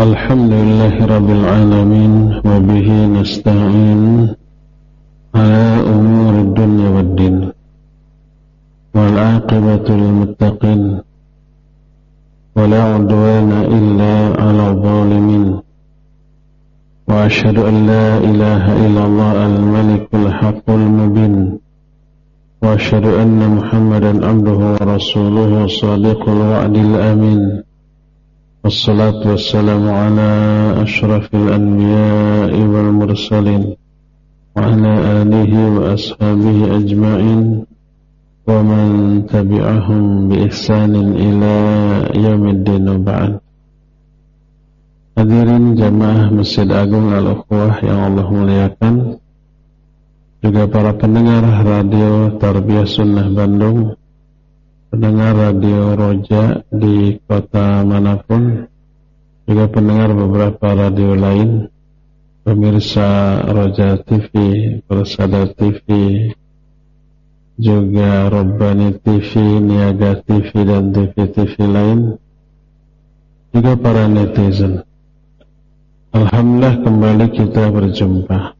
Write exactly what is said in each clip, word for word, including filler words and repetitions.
Alhamdulillahi Rabbil Alamin wa bihi nasta'in ala umuri dunya waddin wal aqibatu lil muttaqin wa la udwana illa ala zalimin wa ashhadu an la ilaha illallah al-malikul haqqul mubin wa ashhadu anna Muhammadan abduhu wa rasuluhu sadiqul wa'dil amin. Wassalatu wassalamu ala ashrafil anbiya'i wal mursalin wa ala alihi wa ashabihi ajma'in wa man tabi'ahum bi ihsanin ila yaumiddin wa ba'd. Hadirin jamaah Masjid Agung Al-Ukhwah yang Allah muliakan, juga para pendengar radio Tarbiyah Sunnah Bandung, pendengar radio Roja di kota manapun, juga pendengar beberapa radio lain, pemirsa Roja T V, Persada T V, juga Robbani T V, Niaga T V dan T V-T V lain, juga para netizen. Alhamdulillah kembali kita berjumpa.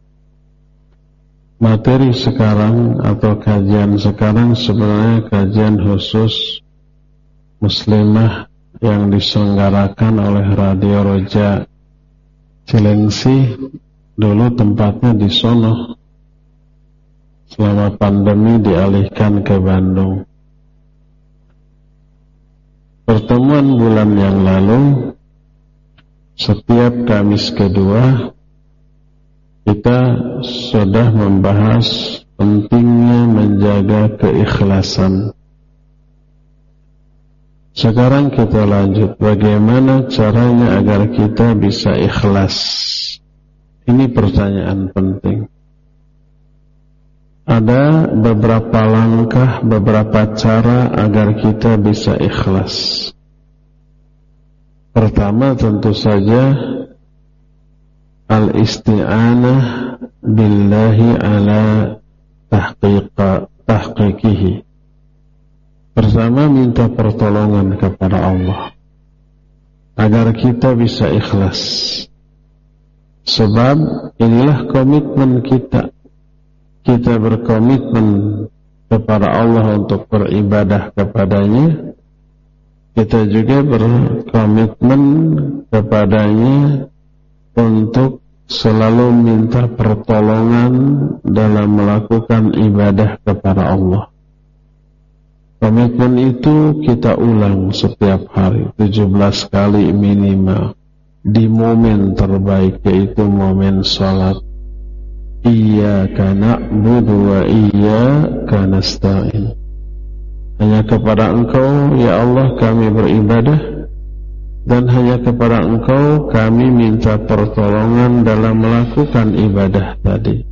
Materi sekarang atau kajian sekarang sebenarnya kajian khusus muslimah yang diselenggarakan oleh Radio Roja Cilengsi, dulu tempatnya di sono. Selama pandemi dialihkan ke Bandung. Pertemuan bulan yang lalu, setiap Kamis kedua kita sudah membahas pentingnya menjaga keikhlasan. Sekarang kita lanjut, bagaimana caranya agar kita bisa ikhlas? Ini pertanyaan penting. Ada beberapa langkah, beberapa cara agar kita bisa ikhlas. Pertama tentu saja al-isti'anah billahi ala tahqiqa tahqiqihi. Pertama, minta pertolongan kepada Allah agar kita bisa ikhlas. Sebab inilah komitmen kita. Kita berkomitmen kepada Allah untuk beribadah kepadanya. Kita juga berkomitmen kepadanya untuk selalu minta pertolongan dalam melakukan ibadah kepada Allah. Komitmen itu kita ulang setiap hari, tujuh belas kali minimal, di momen terbaik, yaitu momen salat. Iyyaka na'budu wa iyyaka nasta'in. Hanya kepada Engkau ya Allah kami beribadah, dan hanya kepada Engkau kami minta pertolongan dalam melakukan ibadah tadi.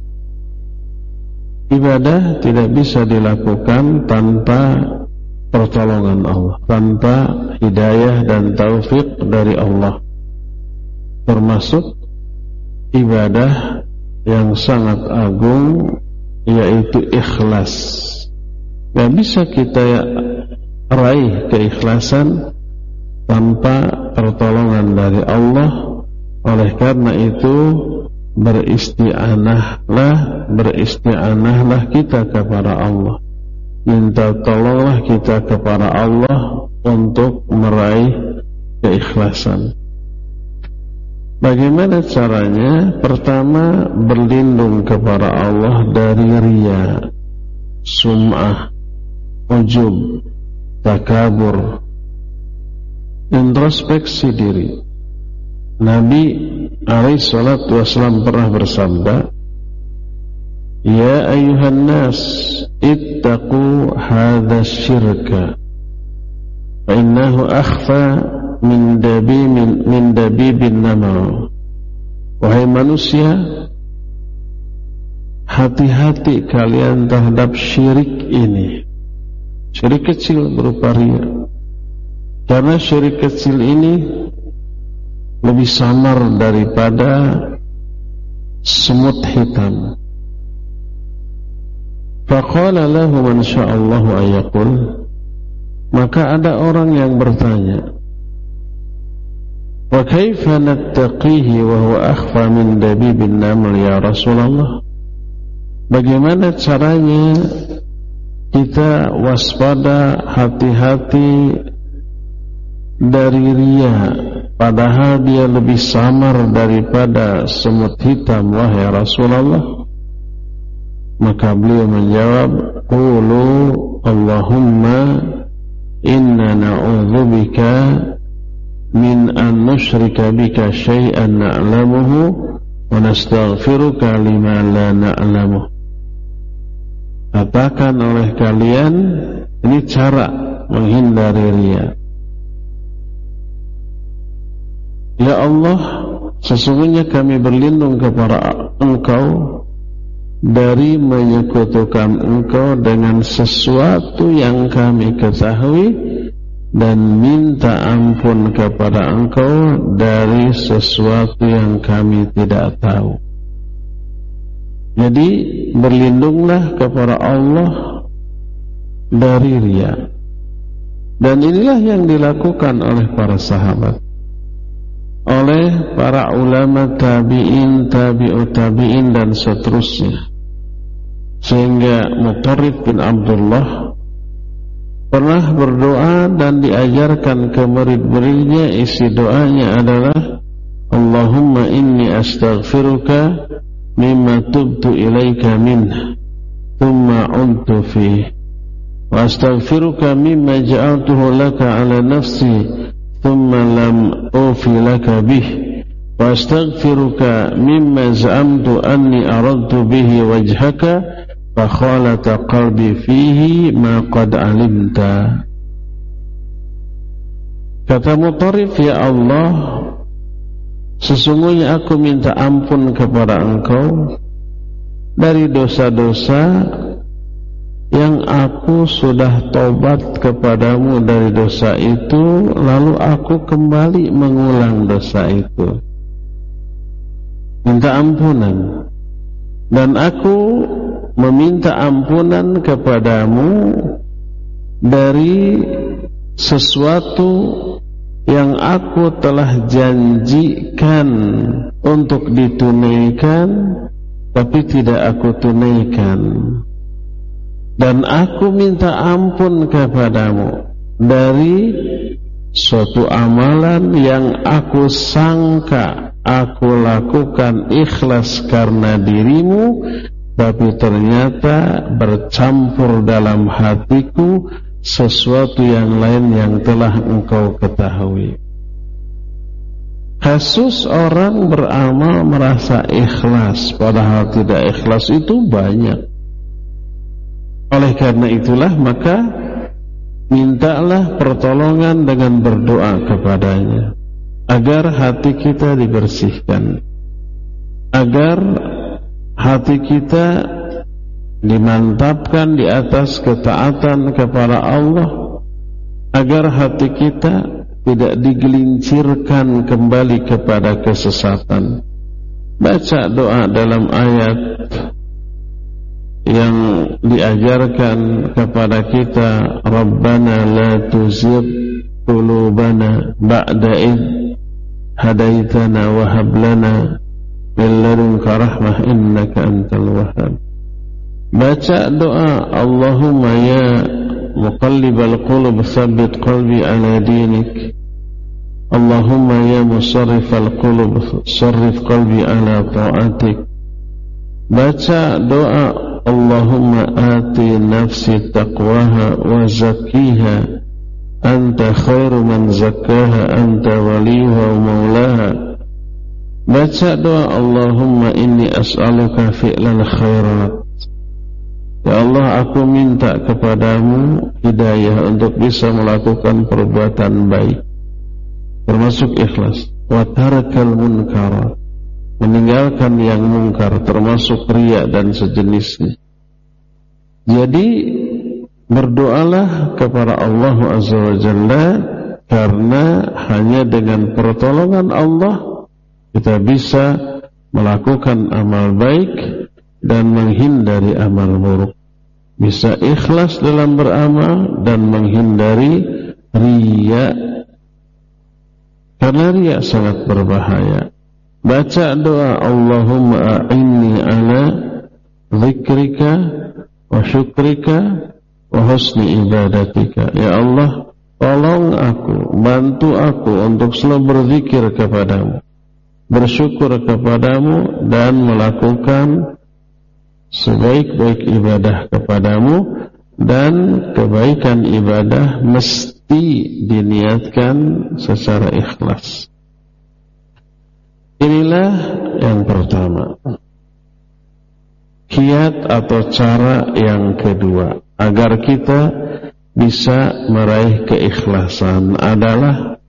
Ibadah tidak bisa dilakukan tanpa pertolongan Allah, tanpa hidayah dan taufik dari Allah. Termasuk ibadah yang sangat agung, yaitu ikhlas. Gak bisa kita raih keikhlasan tanpa pertolongan dari Allah. Oleh karena itu beristi'anahlah beristi'anahlah kita kepada Allah. Minta tolonglah kita kepada Allah untuk meraih keikhlasan. Bagaimana caranya? Pertama, berlindung kepada Allah dari riya, sum'ah, ujub, takabur. Introspeksi diri. Nabi alaihi salatu wassalam pernah bersabda, ya ayuhan nas, ittaqu hadha syirka fa innahu akhfa min dabi min, min dabibin nama. Wahai manusia, hati-hati kalian terhadap syirik ini. Syirik kecil berupa riya. Karena syirik kecil ini lebih samar daripada semut hitam. Faqala lahu man sya'allahu ayaqul, maka ada orang yang bertanya, wa Fa kaifa nattaqihi wa huwa akhfa min dabibin naml ya Rasulullah? Bagaimana caranya kita waspada, hati-hati dari riya, padahal dia lebih samar daripada semut hitam, wahai Rasulullah? Maka beliau menjawab, qulu Allahumma inna na'udzubika min an nusyrika bika syai'an na'lamuhu wa nastaghfiruka lima la na'lamuh. Katakan oleh kalian, ini cara menghindari riya. Ya Allah, sesungguhnya kami berlindung kepada Engkau dari menyekutukan Engkau dengan sesuatu yang kami ketahui, dan minta ampun kepada Engkau dari sesuatu yang kami tidak tahu. Jadi berlindunglah kepada Allah dari riya. Dan inilah yang dilakukan oleh para sahabat, oleh para ulama tabi'in, tabi'ut tabi'in dan seterusnya. Sehingga Mutarrif bin Abdullah pernah berdoa dan diajarkan ke murid-muridnya, isi doanya adalah Allahumma inni astaghfiruka mimma tubtu ilaika minhu thumma untu fihi wa astaghfiruka mimma ja'altuhu laka ala nafsi thumma lam ufi laka bih wa astaghfiruka mimma za'amtu anni aradtu bihi wajhaka fakhalata qalbi fihi ma qad alimta. Kata Mutarrif, ya Allah, sesungguhnya aku minta ampun kepada Engkau dari dosa-dosa yang aku sudah tobat kepadamu dari dosa itu, lalu aku kembali mengulang dosa itu. Minta ampunan. Dan aku meminta ampunan kepadamu dari sesuatu yang aku telah janjikan untuk ditunaikan tapi tidak aku tunaikan, dan aku minta ampun kepadamu dari suatu amalan yang aku sangka aku lakukan ikhlas karena dirimu, tapi ternyata bercampur dalam hatiku sesuatu yang lain yang telah engkau ketahui. Kasus orang beramal merasa ikhlas padahal tidak ikhlas itu banyak. Oleh karena itulah maka mintalah pertolongan dengan berdoa kepadanya agar hati kita dibersihkan, agar hati kita dimantapkan di atas ketaatan kepada Allah, agar hati kita tidak digelincirkan kembali kepada kesesatan. Baca doa dalam ayat yang diajarkan kepada kita, Rabbana la tuzigh qulubana ba'da idh hadaitana wa hab lana min ladunka rahmah innaka antal wahhab. Baca doa, Allahumma ya muqallibal qulub tsabbit qalbi ala dinik, Allahumma ya musarrifal qulub sarrif qalbi ala ta'atik. Baca doa, Allahumma ati nafsi taqwaha wa zakkiha anta khairu man zakkaha anta waliyuha wa maulaha. Baca doa, Allahumma inni as'aluka fi'lal khairat. Ya Allah, aku minta kepadamu hidayah untuk bisa melakukan perbuatan baik, termasuk ikhlas. Wa tarakal munkar, meninggalkan yang mungkar, termasuk riya dan sejenisnya. Jadi berdoalah kepada Allah Azza wa Jalla, karena hanya dengan pertolongan Allah kita bisa melakukan amal baik dan menghindari amal buruk, bisa ikhlas dalam beramal dan menghindari riya. Karena riya sangat berbahaya. Baca doa Allahumma a'inni ala zikrika wa syukrika wa husni ibadatika. Ya Allah, tolong aku, bantu aku untuk selalu berzikir kepadamu, bersyukur kepadamu, dan melakukan sebaik-baik ibadah kepadamu. Dan kebaikan ibadah mesti diniatkan secara ikhlas. Inilah yang pertama. Kiat atau cara yang kedua agar kita bisa meraih keikhlasan adalah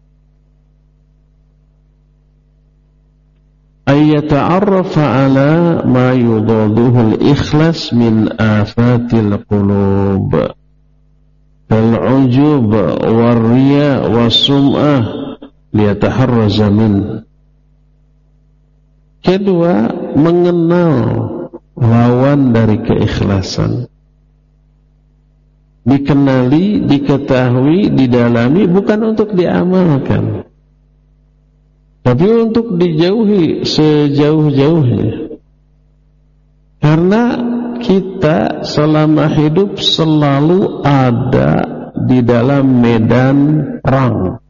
ayyata'arrafa ala ma yudaduhu al-ikhlas min afatil qulub kal-ujub war-riya was-sum'ah liyataharraza min. Kedua, mengenal lawan dari keikhlasan. Dikenali, diketahui, didalami, bukan untuk diamalkan, tapi untuk dijauhi sejauh-jauhnya. Karena kita selama hidup selalu ada di dalam medan perang.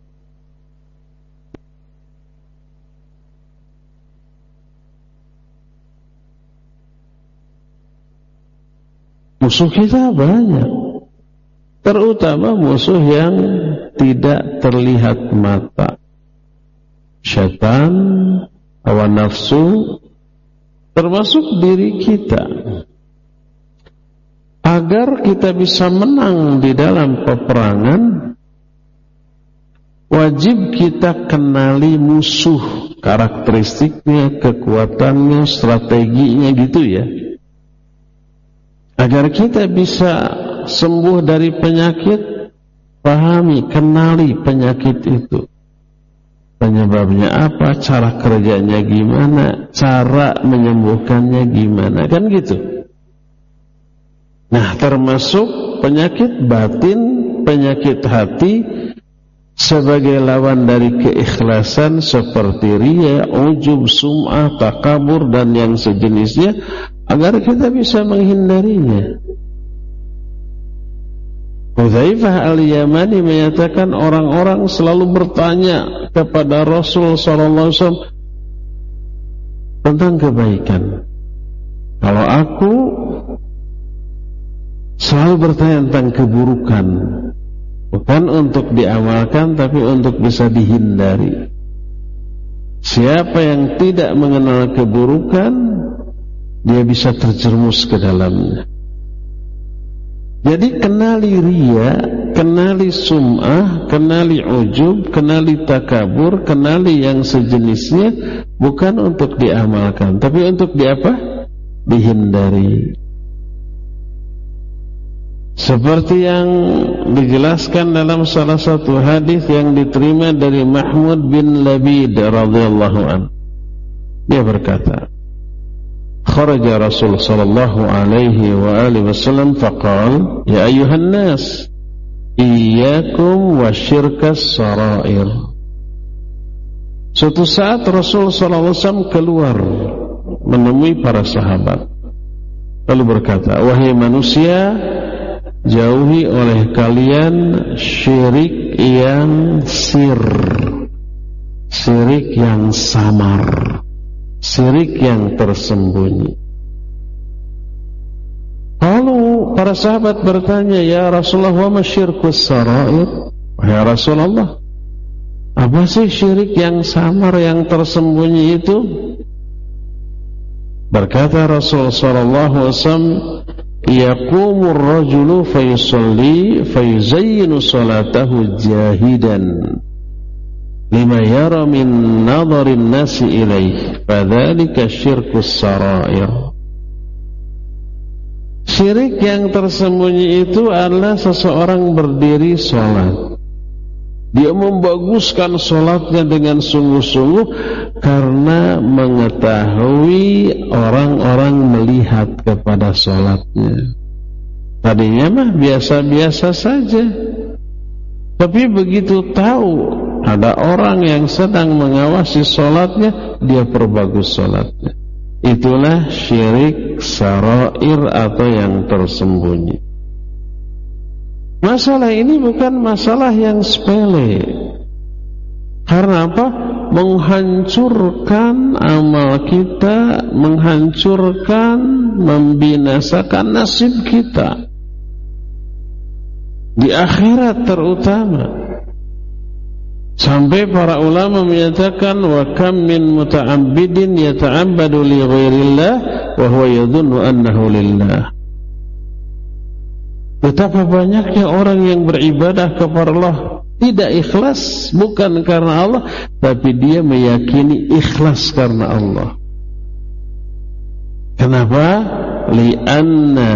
Musuh kita banyak, terutama musuh yang tidak terlihat mata. Syaitan, hawa nafsu, termasuk diri kita. Agar kita bisa menang di dalam peperangan, wajib kita kenali musuh, karakteristiknya, kekuatannya, strateginya, gitu ya. Agar kita bisa sembuh dari penyakit, pahami, kenali penyakit itu. Penyebabnya apa, cara kerjanya gimana, cara menyembuhkannya gimana, kan gitu. Nah, termasuk penyakit batin, penyakit hati, sebagai lawan dari keikhlasan seperti riya, ujub, sum'ah, takabur, dan yang sejenisnya, agar kita bisa menghindarinya. Hudzaifah al-Yamani menyatakan orang-orang selalu bertanya kepada Rasul sallallahu alaihi wasallam tentang kebaikan. Kalau aku selalu bertanya tentang keburukan, bukan untuk diamalkan tapi untuk bisa dihindari. Siapa yang tidak mengenal keburukan, dia bisa terjerumus ke dalamnya. Jadi kenali riya, kenali sum'ah, kenali ujub, kenali takabur, kenali yang sejenisnya, bukan untuk diamalkan, tapi untuk di apa? Dihindari. Seperti yang dijelaskan dalam salah satu hadis yang diterima dari Mahmud bin Labid radhiyallahu anhu. Dia berkata, kharaja Rasul sallallahu alaihi wa alihi wasallam faqal, ya ayuhan nas, iyyakum wa syirkas sarair. Suatu saat Rasul sallallahu alaihi wasallam keluar menemui para sahabat, lalu berkata, wahai manusia, jauhi oleh kalian syirik yang sir, syirik yang samar, syirik yang tersembunyi. Lalu para sahabat bertanya, ya Rasulullah, wa ma syirkus sarair? Ya Rasulullah, apa sih syirik yang samar, yang tersembunyi itu? Berkata Rasul sallallahu alaihi wasallam, yaqumur rajulu fayusalli fayuzayyinu salatahu jahidan lima yara min nadharin nasi ilaih, fadzalika syirkus sarair. Syirik yang tersembunyi itu adalah seseorang berdiri sholat, dia membaguskan sholatnya dengan sungguh-sungguh karena mengetahui orang-orang melihat kepada sholatnya. Tadinya mah biasa-biasa saja, tapi begitu tahu ada orang yang sedang mengawasi sholatnya, dia perbagus sholatnya. Itulah syirik sarair atau yang tersembunyi. Masalah ini bukan masalah yang sepele. Karena apa? Menghancurkan amal kita, menghancurkan, membinasakan nasib kita di akhirat terutama. Sampai para ulama menyatakan, wa kam min muta'abbidin yata'abbadu li ghairillah wa huwa yadhunnu annahu lillah. Betapa banyaknya orang yang beribadah kepada Allah tidak ikhlas, bukan karena Allah, tapi dia meyakini ikhlas karena Allah. Kenapa? Li'anna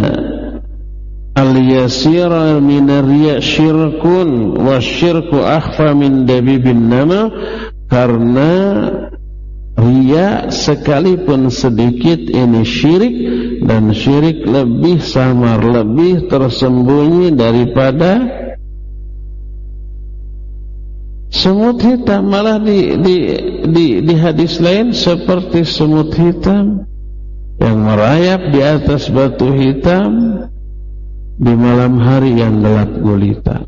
al-yasira min ar-riya' syirkun wa syirku akhfa min dabibin nama. Karena riya sekalipun sedikit ini syirik, dan syirik lebih samar, lebih tersembunyi daripada semut hitam. Malah di, di, di, di hadis lain seperti semut hitam yang merayap di atas batu hitam di malam hari yang gelap gulita.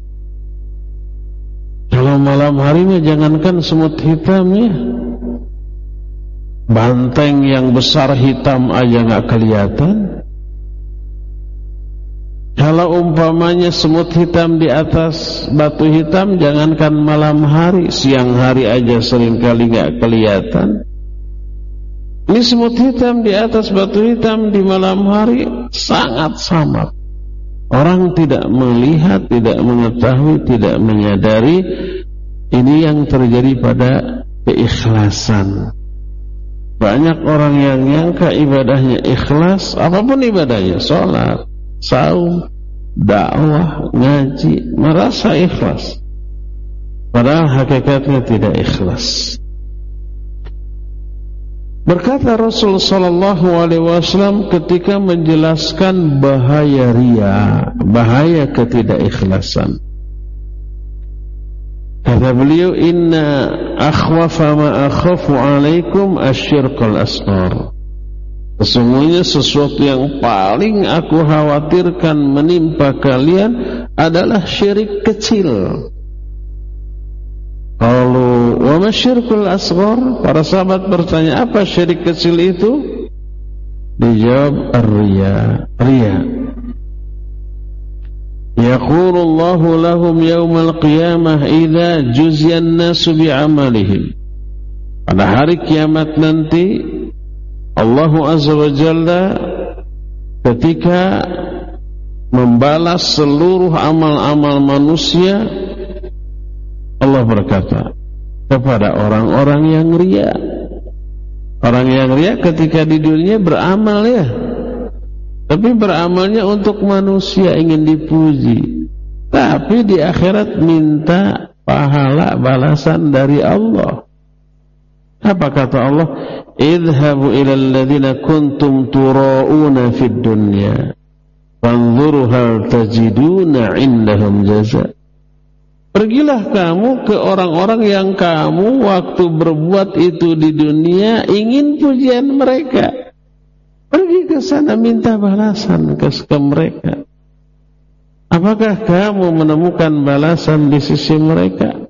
Kalau malam harinya jangankan semut hitamnya, banteng yang besar hitam aja nggak kelihatan. Kalau umpamanya semut hitam di atas batu hitam, jangankan malam hari, siang hari aja seringkali nggak kelihatan. Ini semut hitam di atas batu hitam di malam hari sangat samar. Orang tidak melihat, tidak mengetahui, tidak menyadari. Ini yang terjadi pada keikhlasan. Banyak orang yang nyangka ibadahnya ikhlas, apapun ibadahnya, sholat, saum, dakwah, ngaji, merasa ikhlas, padahal hakikatnya tidak ikhlas. Berkata Rasul sallallahu alaihi wasallam ketika menjelaskan bahaya riya, bahaya ketidakikhlasan. Kata beliau, inna akhwafa ma akhafu alaikum asyirkul asghar. Sesungguhnya sesuatu yang paling aku khawatirkan menimpa kalian adalah syirik kecil. Kalau wa masyirkul asghar, para sahabat bertanya, apa syirik kecil itu? Dijawab ar-riya, riya. Yaqulullahu lahum yawmal qiyamah idza juziyan nasu bi'amalihim. Pada hari kiamat nanti Allah Azza wa Jalla ketika membalas seluruh amal-amal manusia, Allah berkata kepada orang-orang yang riya. Orang yang riya ketika di dunia beramal ya, tapi beramalnya untuk manusia, ingin dipuji. Tapi di akhirat minta pahala balasan dari Allah. Apa kata Allah? Idhabu ilal ladzina kuntum tura'una fid dunya fanzuru hal tajiduna indahum jaza. Pergilah kamu ke orang-orang yang kamu waktu berbuat itu di dunia ingin pujian mereka. Pergi ke sana minta balasan ke, ke mereka. Apakah kamu menemukan balasan di sisi mereka?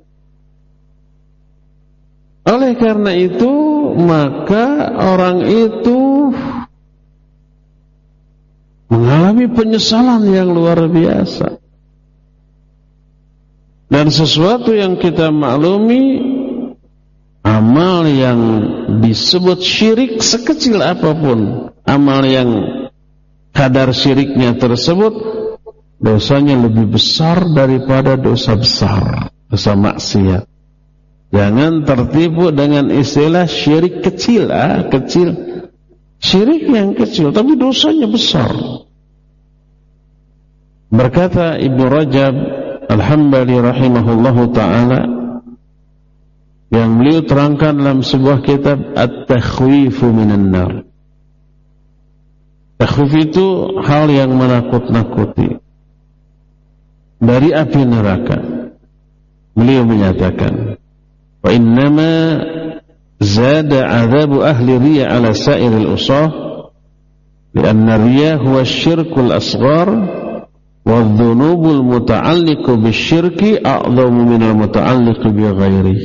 Oleh karena itu, maka orang itu mengalami penyesalan yang luar biasa. Dan sesuatu yang kita maklumi, amal yang disebut syirik sekecil apapun, amal yang kadar syiriknya tersebut, dosanya lebih besar daripada dosa besar, dosa maksiat. Jangan tertipu dengan istilah syirik kecil, ah, kecil. Syirik yang kecil, tapi dosanya besar. Berkata Ibnu Rajab Al-Hambali rahimahullahu ta'ala, yang beliau terangkan dalam sebuah kitab At-Takhwifu minan nar. Takhwif itu hal yang menakut-nakuti dari api neraka. Beliau menyatakan, wa innama zada 'adzabu ahli riya 'ala sa'iril usah li'anna riya huwa syirkul asghar wa dhunubul muta'alliqu bisyirki a'dhamu minal muta'alliqu bi ghairi.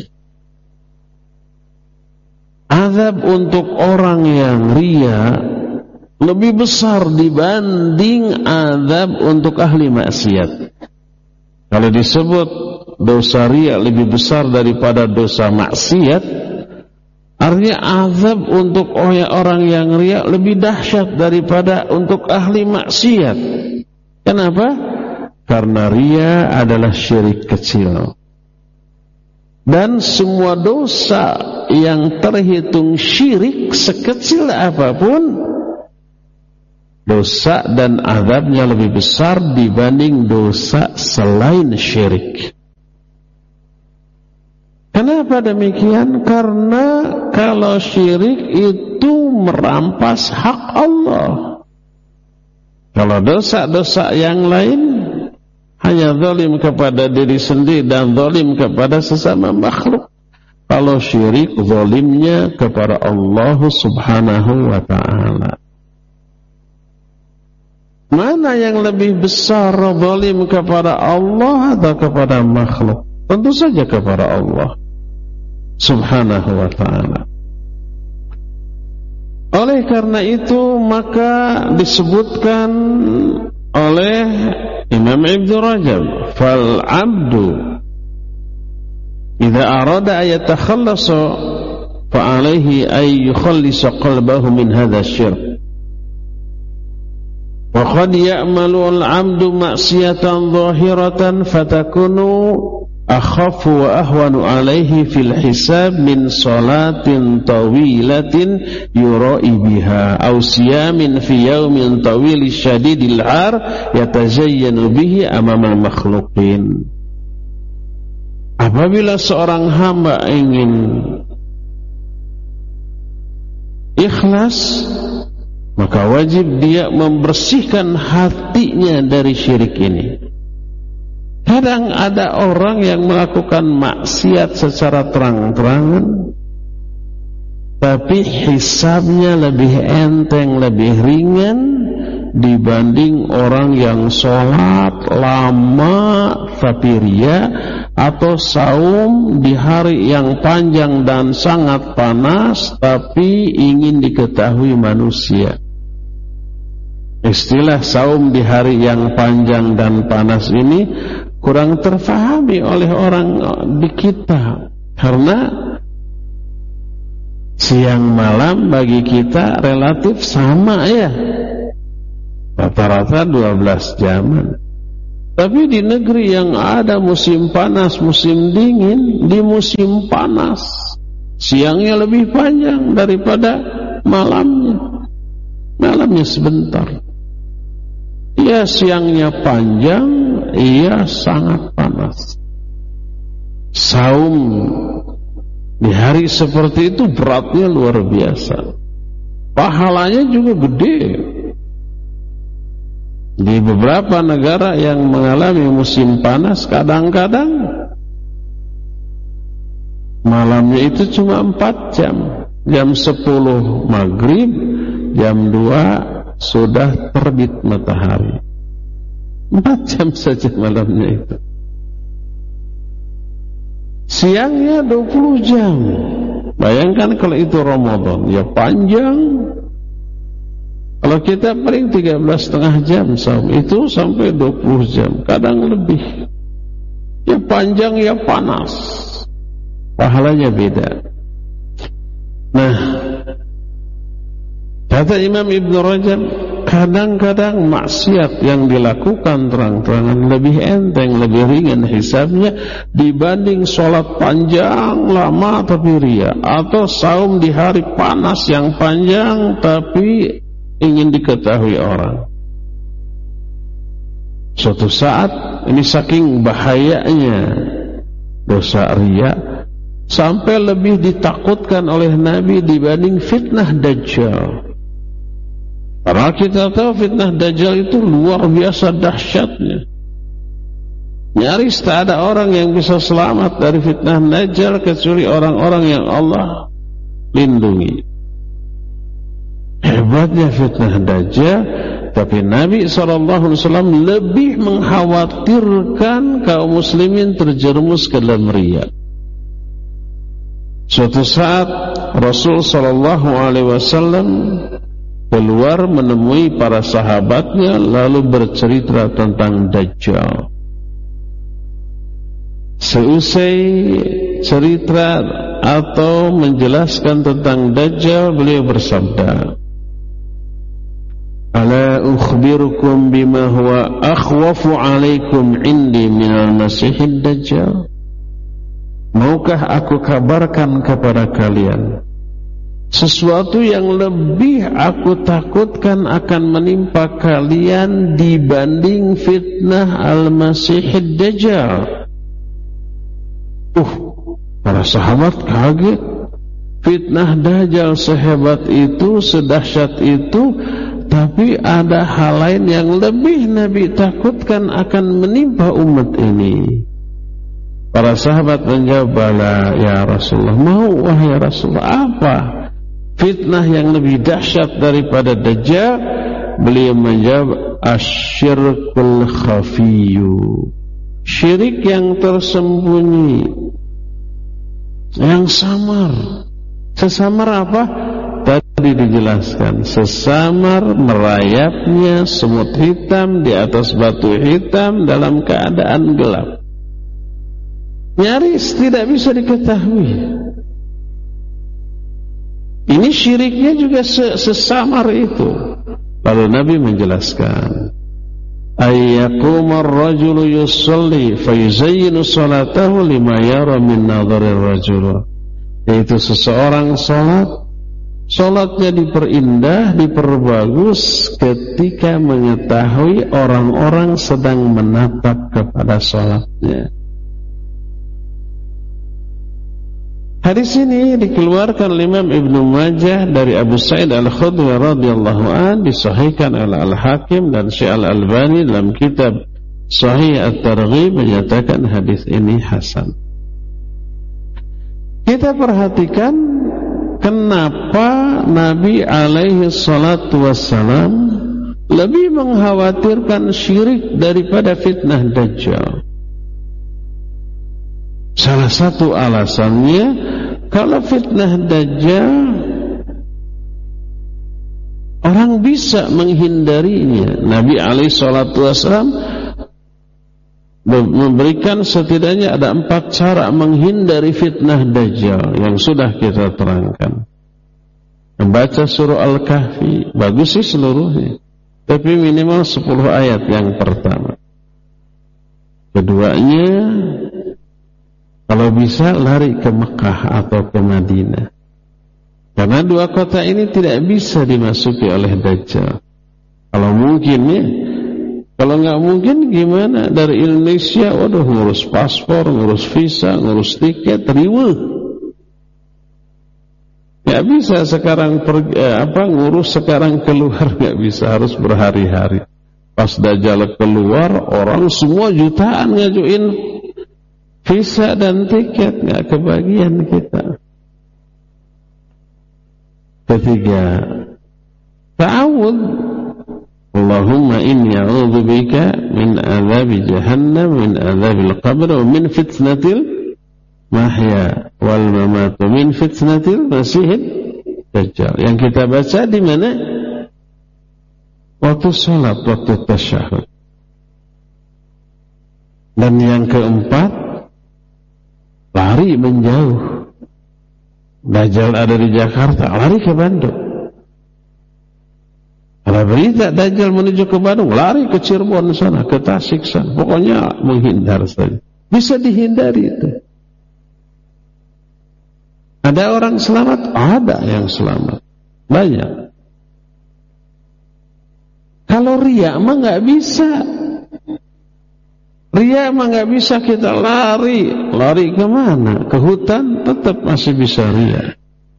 Azab untuk orang yang riya lebih besar dibanding azab untuk ahli maksiat. Kalau disebut dosa riya lebih besar daripada dosa maksiat, artinya azab untuk orang yang riya lebih dahsyat daripada untuk ahli maksiat. Kenapa? Karena riya adalah syirik kecil. Dan semua dosa yang terhitung syirik sekecil apapun, dosa dan azabnya lebih besar dibanding dosa selain syirik. Kenapa demikian? Karena kalau syirik itu merampas hak Allah. Kalau dosa-dosa yang lain hanya zalim kepada diri sendiri dan zalim kepada sesama makhluk. Kalau syirik, zalimnya kepada Allah subhanahu wa ta'ala. Mana yang lebih besar, zalim kepada Allah atau kepada makhluk? Tentu saja kepada Allah subhanahu wa ta'ala. Oleh karena itu maka disebutkan oleh Imam Ibnu Rajab, fal abdu idza arada ay yatakhallasa fa alayhi ay yukhallisa qalbahu min hadha asy-syirk. Wa qad ya'malu al-'abdu ma'siyatan dhahiratan fatakunu akhaffu wa ahwanu alayhi fil hisab min salatin tawilatin yura'i biha aw siyamin fi yawmin tawil syadidil har yatazayyanu bihi amama makhluqin. Apabila seorang hamba ingin ikhlas, maka wajib dia membersihkan hatinya dari syirik ini. Kadang ada orang yang melakukan maksiat secara terang-terangan, tapi hisabnya lebih enteng, lebih ringan dibanding orang yang sholat lama tapi riya, atau saum di hari yang panjang dan sangat panas tapi ingin diketahui manusia. Istilah saum di hari yang panjang dan panas ini kurang terfahami oleh orang di kita, karena siang malam bagi kita relatif sama ya, rata-rata dua belas jaman. Tapi di negeri yang ada musim panas, musim dingin, di musim panas siangnya lebih panjang daripada malamnya. Malamnya sebentar. Ya siangnya panjang, iya sangat panas. Saum di hari seperti itu beratnya luar biasa. Pahalanya juga gede. Di beberapa negara yang mengalami musim panas, kadang-kadang malamnya itu cuma empat jam. Jam sepuluh maghrib, jam dua sudah terbit matahari. Empat jam saja malamnya itu. Siangnya dua puluh jam. Bayangkan kalau itu Ramadan, ya panjang. Kalau kita paling tiga belas setengah jam saum, itu sampai dua puluh jam, kadang lebih. Ya panjang, ya panas. Pahalanya beda. Nah, kata Imam Ibnu Rajab, kadang-kadang maksiat yang dilakukan terang-terangan lebih enteng, lebih ringan hisabnya dibanding sholat panjang lama tapi riya, atau saum di hari panas yang panjang tapi ingin diketahui orang. Suatu saat, ini saking bahayanya dosa riya, sampai lebih ditakutkan oleh Nabi dibanding fitnah Dajjal. Karena kita tahu fitnah Dajjal itu luar biasa dahsyatnya. Nyaris tak ada orang yang bisa selamat dari fitnah Dajjal kecuali orang-orang yang Allah lindungi. Hebatnya fitnah Dajjal, tapi Nabi shallallahu alaihi wasallam lebih mengkhawatirkan kaum muslimin terjerumus ke dalam riya. Suatu saat Rasul shallallahu alaihi wasallam keluar menemui para sahabatnya lalu bercerita tentang Dajjal. Seusai cerita atau menjelaskan tentang Dajjal, beliau bersabda, "Ala ukhbirukum bima huwa akhwafu alaikum indi minal masihid Dajjal?" Maukah aku kabarkan kepada kalian sesuatu yang lebih aku takutkan akan menimpa kalian dibanding fitnah Al-Masihid Dajjal? Uh, para sahabat kaget. Fitnah Dajjal sehebat itu, sedahsyat itu, tapi ada hal lain yang lebih Nabi takutkan akan menimpa umat ini. Para sahabat menjawab, "Bala ya Rasulullah." Mau wahai Rasulullah, apa fitnah yang lebih dahsyat daripada Dajjal? Beliau menjawab, "Asyirkul khafiyyu." Syirik yang tersembunyi, yang samar. Sesamar apa? Tadi dijelaskan, sesamar merayapnya semut hitam di atas batu hitam dalam keadaan gelap. Nyaris tidak bisa diketahui. Ini syiriknya juga sesamar itu. Lalu Nabi menjelaskan, ayyaqumar rajulu yusalli fayuzayyinu salatahu lima yara min nadharir rajul. Yaitu seseorang salat, salatnya diperindah, diperbagus ketika mengetahui orang-orang sedang menatap kepada salatnya. Hadis ini dikeluarkan oleh Imam Ibnu Majah dari Abu Sa'id Al-Khudri radhiyallahu an, disahihkan oleh Al-Hakim dan Syekh Al-Albani dalam kitab Sahih At-Targhib menyatakan hadis ini hasan. Kita perhatikan kenapa Nabi alaihi salatu wassalam lebih mengkhawatirkan syirik daripada fitnah Dajjal. Salah satu alasannya, kalau fitnah Dajjal orang bisa menghindarinya. Nabi alaihi salatu wassalam memberikan setidaknya ada empat cara menghindari fitnah Dajjal yang sudah kita terangkan. Membaca surah Al-Kahfi, bagus sih seluruhnya, tapi minimal sepuluh ayat yang pertama. Keduanya, kalau bisa lari ke Mekah atau ke Madinah, karena dua kota ini tidak bisa dimasuki oleh Dajjal. Kalau mungkin ya, kalau nggak mungkin gimana? Dari Indonesia, waduh, ngurus paspor, ngurus visa, ngurus tiket, riweuh. Nggak bisa sekarang pergi, eh, apa ngurus sekarang keluar, nggak bisa, harus berhari-hari. Pas Dajjal keluar, orang semua jutaan ngajuin visa dan tiket, nggak kebagian kita. Ketiga, ta'awud. Allahumma inni a'udzubika min azabi jahannam, min azabil qabr, wa min fitnatil mahya wal mamat, wa min fitnatil masihid Dajjal. Yang kita baca di mana? Waktu salat, waktu tasyahud. Dan yang keempat, lari menjauh. Dajjal ada di Jakarta, lari ke Bandung. Ada berita Dajjal menuju ke Bandung, lari ke Cirebon sana, ke Tasik sana. Pokoknya menghindar saja. Bisa dihindari itu. Ada orang selamat? Ada yang selamat. Banyak. Kalau riya mah nggak bisa. Riya mah nggak bisa kita lari. Lari kemana? Ke hutan tetap masih bisa riya.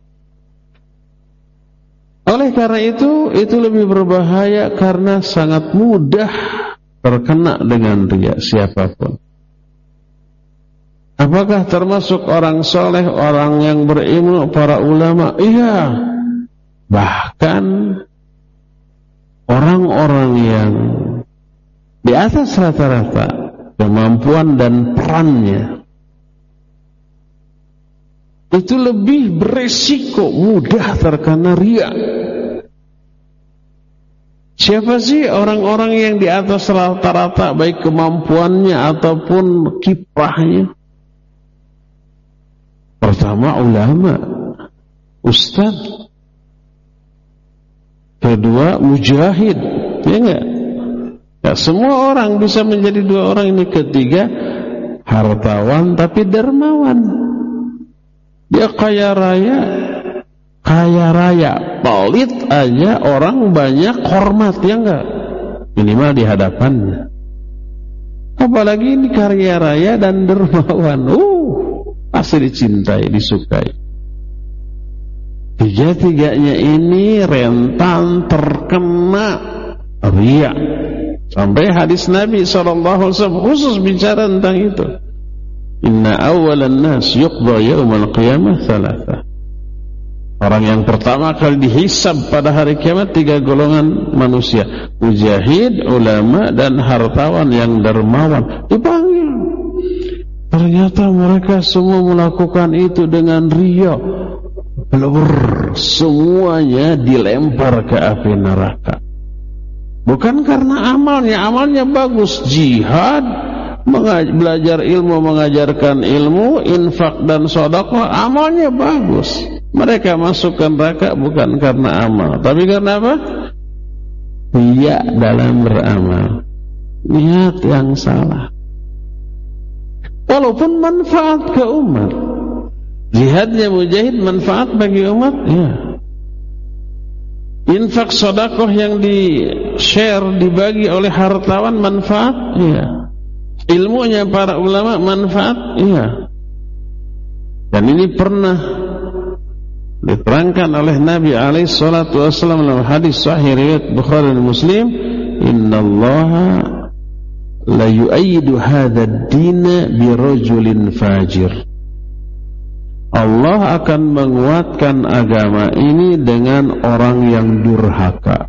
Oleh karena itu, itu lebih berbahaya karena sangat mudah terkena dengan riya siapapun. Apakah termasuk orang soleh, orang yang berilmu, para ulama? Iya. Bahkan orang-orang yang di atas rata-rata kemampuan dan perannya itu lebih beresiko, mudah terkena riya. Siapa sih orang-orang yang di atas rata-rata baik kemampuannya ataupun kiprahnya? Pertama ulama, ustaz. Kedua mujahid, ya enggak? Ya, semua orang bisa menjadi dua orang ini. Ketiga hartawan tapi dermawan. Dia kaya raya, kaya raya, pelit aja orang banyak hormat, ya enggak? Minimal di hadapannya. Apalagi ini kaya raya dan dermawan, uh, pasti dicintai, disukai. Tiga-tiganya ini rentan terkena riya. Sampai hadis Nabi shallallahu alaihi wasallam khusus bicara tentang itu. Inna awalan nas yuqda yaumal qiyamah thalatha. Orang yang pertama kali dihisab pada hari kiamat tiga golongan manusia, mujahid, ulama, dan hartawan yang dermawan. Dipanggil. Ternyata mereka semua melakukan itu dengan riya. Blur, semuanya dilempar ke api neraka. Bukan karena amalnya, amalnya bagus, jihad, belajar ilmu, mengajarkan ilmu, infak dan sedekah, amalnya bagus. Mereka masuk ke neraka bukan karena amal, tapi karena apa? Riya dalam beramal, niat yang salah. Walaupun manfaat ke umat, jihadnya mujahid manfaat bagi umat, ya. Infak sedekah yang di-share, dibagi oleh hartawan manfaat, ya. Ilmunya para ulama manfaat, iya. Dan ini pernah diterangkan oleh Nabi alaihi salatu wasallam dalam hadis sahih riwayat Bukhari dan Muslim, innallaha la yu'ayyidu hadzal din bi rajulin fajir. Allah akan menguatkan agama ini dengan orang yang durhaka.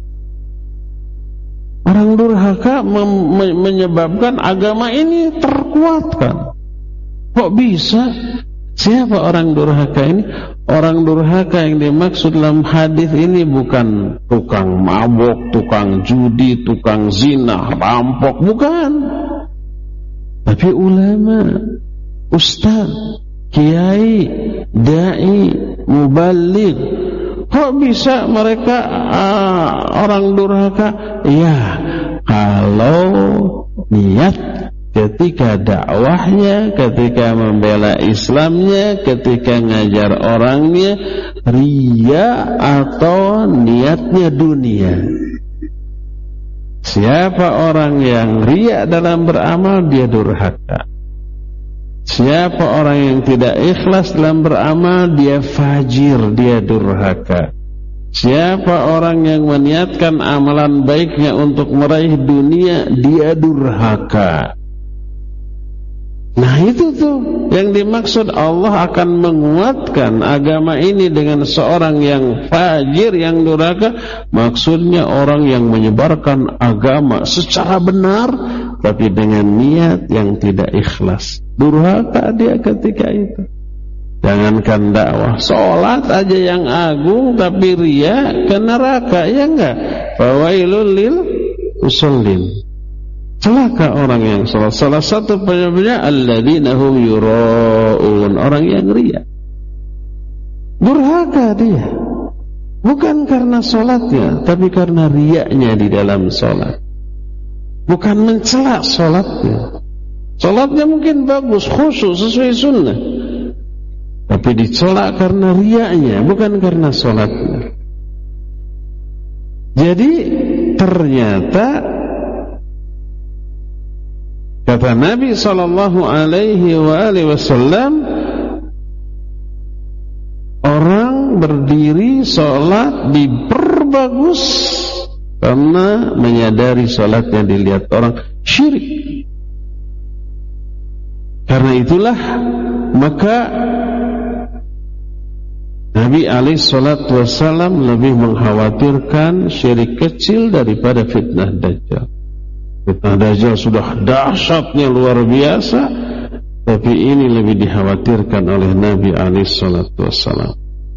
Orang durhaka menyebabkan agama ini terkuatkan. Kok bisa? Siapa orang durhaka ini? Orang durhaka yang dimaksud dalam hadis ini bukan tukang mabok, tukang judi, tukang zina, rampok, bukan. Tapi ulama, ustaz, kiai, dai, mubaligh. Kok bisa mereka uh, orang durhaka? Ya, kalau niat ketika dakwahnya, ketika membela Islamnya, ketika ngajar orangnya riya atau niatnya dunia. Siapa orang yang riya dalam beramal, dia durhaka. Siapa orang yang tidak ikhlas dalam beramal, dia fajir, dia durhaka. Siapa orang yang meniatkan amalan baiknya untuk meraih dunia, dia durhaka. Nah itu tuh yang dimaksud Allah akan menguatkan agama ini dengan seorang yang fajir, yang durhaka. Maksudnya orang yang menyebarkan agama secara benar tapi dengan niat yang tidak ikhlas. Durhaka dia ketika itu. Jangankan dakwah, sholat aja yang agung tapi riya ke neraka, ya enggak? Fawailul lil musallin. Celaka orang yang sholat. Salah satu penyebabnya alladzina hum yura'un, orang yang riya. Durhaka dia. Bukan karena sholatnya, tapi karena riyanya di dalam sholat. Bukan mencela sholatnya. Sholatnya mungkin bagus, khusyuk, sesuai sunnah, tapi dicela karena riyanya, bukan karena sholatnya. Jadi ternyata kata Nabi sallallahu alaihi wasallam, orang berdiri sholat diperbagus karena menyadari sholatnya dilihat orang, syirik. Karena itulah maka Nabi alaihi salatu wassalam lebih mengkhawatirkan syirik kecil daripada fitnah Dajjal. Fitnah Dajjal sudah dahsyatnya luar biasa, tapi ini lebih dikhawatirkan oleh Nabi alaihi salatu wassalam.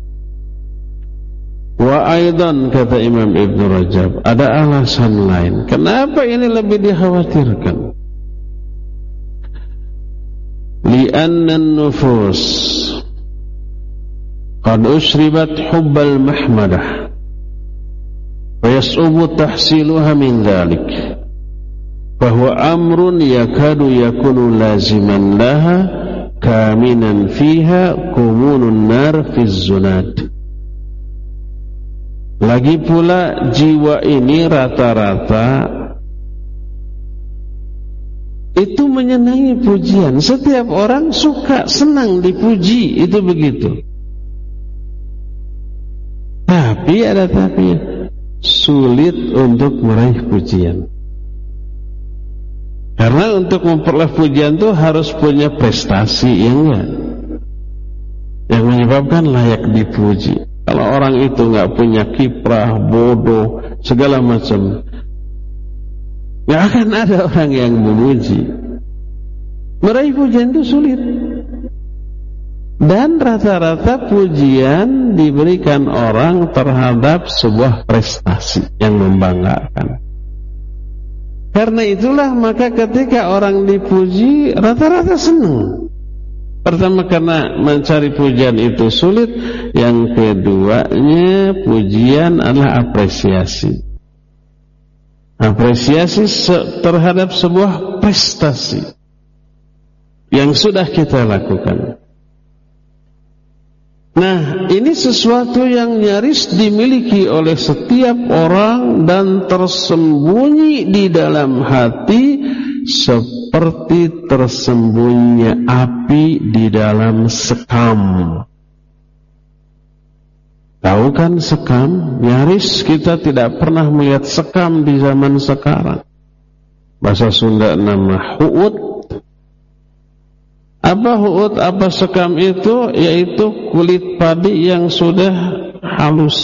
Wa aidan, kata Imam Ibn Rajab, ada alasan lain kenapa ini lebih dikhawatirkan. Li'anna an-nufus qad ushribat hubbal mahmadah wa yas'ubu tahsiluha min dhalik fahuwa amrun yakadu yakunu laziman laha kaminan fiha kumunun nar fi zunad. Lagi pula jiwa ini rata-rata itu menyenangi pujian. Setiap orang suka, senang dipuji, itu begitu. Tapi ada tapi, sulit untuk meraih pujian. Karena untuk memperoleh pujian itu harus punya prestasi, ya enggak? Yang menyebabkan layak dipuji. Kalau orang itu enggak punya kiprah, bodoh, segala macam, nggak akan ada orang yang memuji. Meraih pujian itu sulit. Dan rata-rata pujian diberikan orang terhadap sebuah prestasi yang membanggakan. Karena itulah maka ketika orang dipuji rata-rata senang. Pertama karena mencari pujian itu sulit. Yang keduanya pujian adalah apresiasi. Apresiasi terhadap sebuah prestasi yang sudah kita lakukan. Nah, ini sesuatu yang nyaris dimiliki oleh setiap orang dan tersembunyi di dalam hati seperti tersembunyinya api di dalam sekam. Tahu kan sekam? Nyaris kita tidak pernah melihat sekam di zaman sekarang. Bahasa Sunda nama huut. Apa huut, apa sekam itu? Yaitu kulit padi yang sudah halus.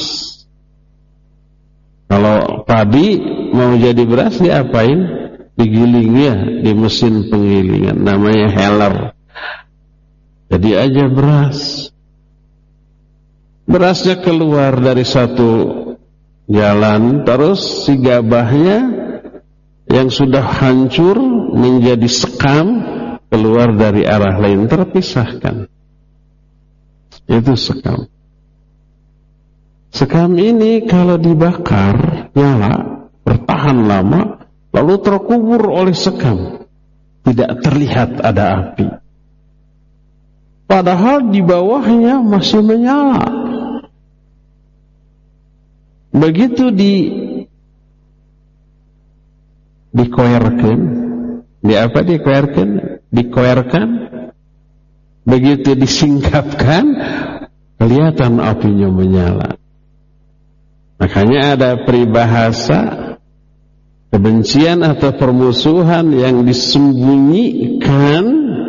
Kalau padi mau jadi beras diapain? Digiling ya, di mesin penggilingan. Namanya heller. Jadi aja beras. Berasnya keluar dari satu jalan, terus si gabahnya yang sudah hancur menjadi sekam keluar dari arah lain, terpisahkan. Itu sekam. Sekam ini kalau dibakar nyala, bertahan lama, lalu terkubur oleh sekam, tidak terlihat ada api. Padahal di bawahnya masih menyala. Begitu di dikoerkan, di apa dikoerkan? Dikoerkan, begitu disingkapkan, kelihatan apinya menyala. Makanya ada peribahasa kebencian atau permusuhan yang disembunyikan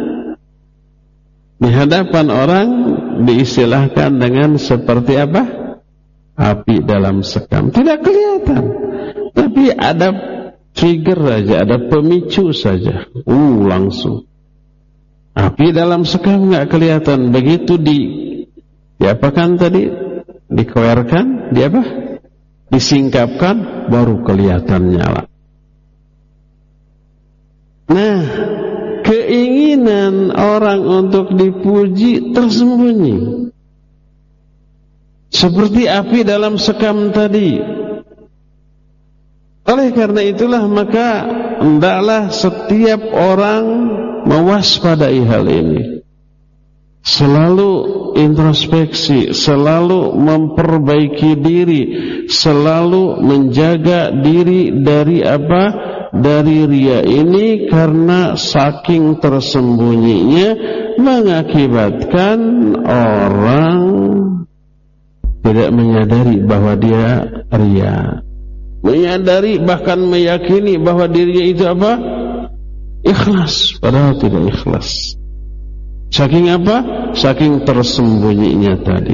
di hadapan orang diistilahkan dengan seperti apa? Api dalam sekam. Tidak kelihatan, tapi ada trigger saja, ada pemicu saja. Uh, langsung. Api dalam sekam nggak kelihatan. Begitu di, diapakan tadi? Dikoerkan, di apa? Disingkapkan, baru kelihatan nyala. Nah, keinginan orang untuk dipuji tersembunyi. Seperti api dalam sekam tadi. Oleh karena itulah maka hendaklah setiap orang mewaspadai hal ini. Selalu introspeksi, selalu memperbaiki diri, selalu menjaga diri dari apa? Dari riya ini, karena saking tersembunyinya mengakibatkan orang tidak menyadari bahwa dia riya. Menyadari bahkan meyakini bahwa dirinya itu apa? Ikhlas, padahal tidak ikhlas. Saking apa? Saking tersembunyinya tadi.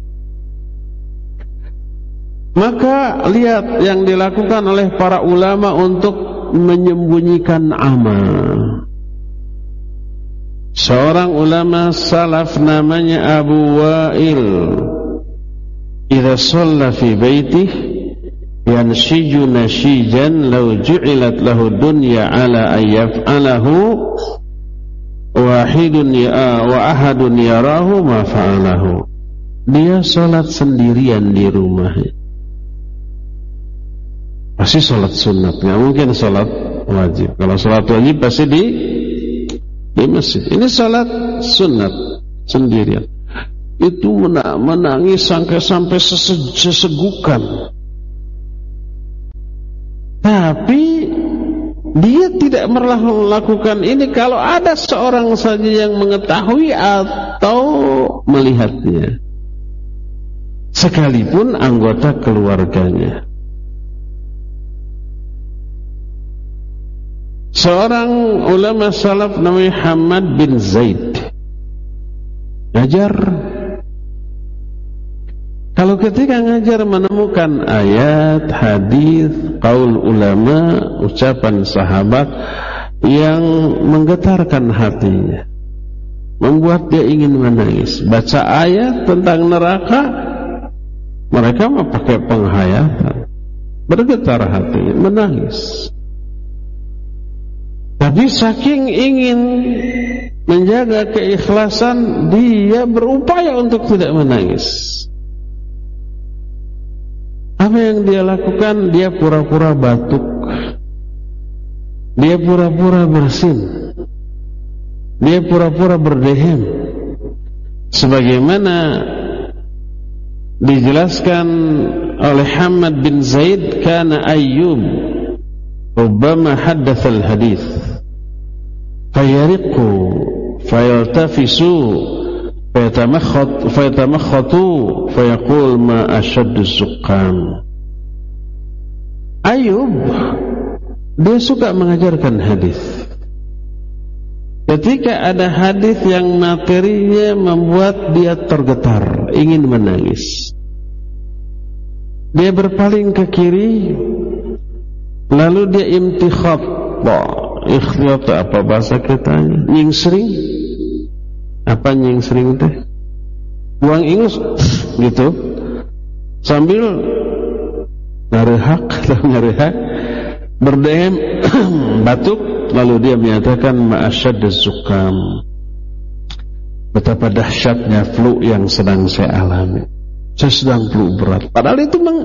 Maka lihat yang dilakukan oleh para ulama untuk menyembunyikan amal. Seorang ulama salaf namanya Abu Wa'il, idza shalla fi baitih yanshiju nashijan law ju'ilat lahu dunya ala ayyaf'alahu wahidun ya wa ahadun yarahu ma fa'alahu. Dia salat sendirian di rumahnya. Pasti salat sunat, nggak mungkin salat wajib. Kalau salat wajib pasti di di masjid. Ini salat sunat sendirian. Itu menangis sampai-sampai sesegukan. Tapi dia tidak melakukan ini kalau ada seorang saja yang mengetahui atau melihatnya, sekalipun anggota keluarganya. Seorang ulama salaf namanya Hamad bin Zaid ngajar. Kalau ketika ngajar menemukan ayat, hadis, qaul ulama, ucapan sahabat yang menggetarkan hatinya, membuat dia ingin menangis. Baca ayat tentang neraka, mereka mau pakai penghayatan, bergetar hatinya, menangis. Tapi saking ingin menjaga keikhlasan, dia berupaya untuk tidak menangis. Apa yang dia lakukan? Dia pura-pura batuk, dia pura-pura bersin, dia pura-pura berdehem. Sebagaimana dijelaskan oleh Hamad bin Zaid, kana Ayyub rubbama haddatha al-hadith fayariqu fayaltafisu fayatamakhat fayatamakhatu fayaqul ma ashaddu suqqam. Ayub dia suka mengajarkan hadis. Ketika ada hadis yang materinya membuat dia tergetar, ingin menangis, dia berpaling ke kiri, lalu dia imtikhat. Ikhtiyat apa bahasa kitanya? Nyingsring. Apa nyingsring teh? Buang ingus gitu. Sambil ngarehak atau ngarehak, berdehem, batuk, lalu dia menyatakan ma'asyadz zukam. Betapa dahsyatnya flu yang sedang saya alami. Saya sedang flu berat. Padahal itu meng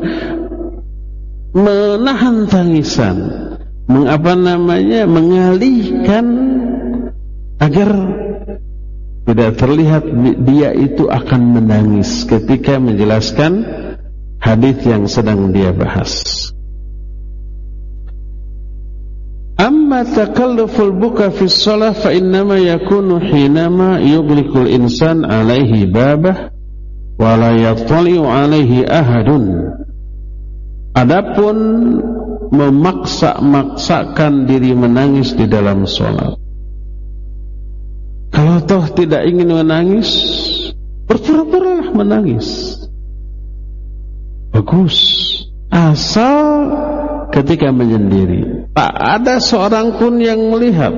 menahan tangisan, mengapa namanya mengalihkan agar tidak terlihat dia itu akan menangis ketika menjelaskan hadis yang sedang dia bahas. Amma takalluful buka fi shalah fa innama yakunu hinama yughliqul insan alaihi babah wa la yattali'u alaihi ahadun. Adapun memaksa-maksakan diri menangis di dalam sholat, kalau toh tidak ingin menangis, berpura-puralah menangis. Bagus. Asal ketika menyendiri, tak ada seorang pun yang melihat,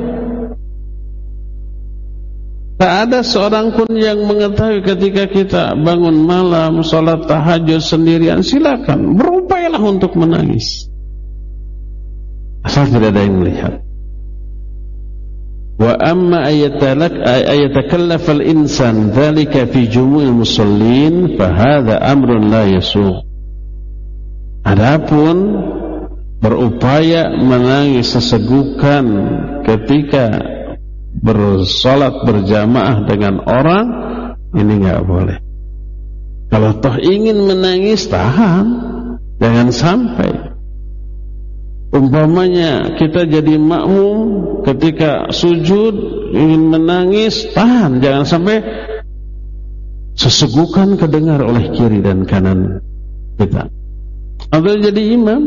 tak ada seorang pun yang mengetahui. Ketika kita bangun malam, sholat tahajud sendirian, silakan berupayalah untuk menangis, asal tidak ada yang melihat. Wa amma ayatakallaf al-insan dhalika fi jumu'il musallin fa hadha amrun la yasuq. Adapun berupaya menangis sesegukan ketika bersolat berjamaah dengan orang, ini enggak boleh. Kalau toh ingin menangis, tahan, jangan sampai. Umpamanya kita jadi makmum, ketika sujud ingin menangis, tahan, jangan sampai sesegukan kedengar oleh kiri dan kanan kita. Atau jadi imam,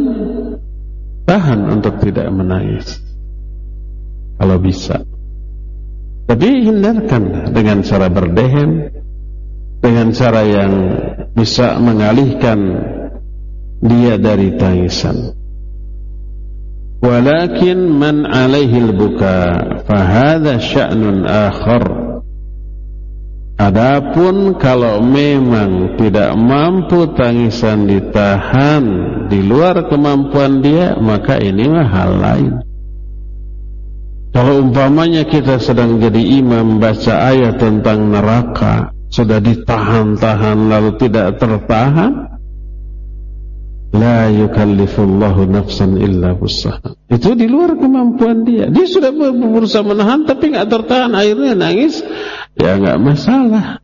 tahan untuk tidak menangis kalau bisa. Tapi hindarkan dengan cara berdehem, dengan cara yang bisa mengalihkan dia dari tangisan. Walakin man alaihi al-buka fahadha sya'nun akhar. Adapun kalau memang tidak mampu tangisan ditahan di luar kemampuan dia, maka ini mah hal lain. Kalau umpamanya kita sedang jadi imam baca ayat tentang neraka, sudah ditahan-tahan lalu tidak tertahan, la yukallifullahu nafsan illa wus'aha. Itu di luar kemampuan dia. Dia sudah berusaha menahan tapi nggak tertahan, akhirnya nangis, ya nggak masalah.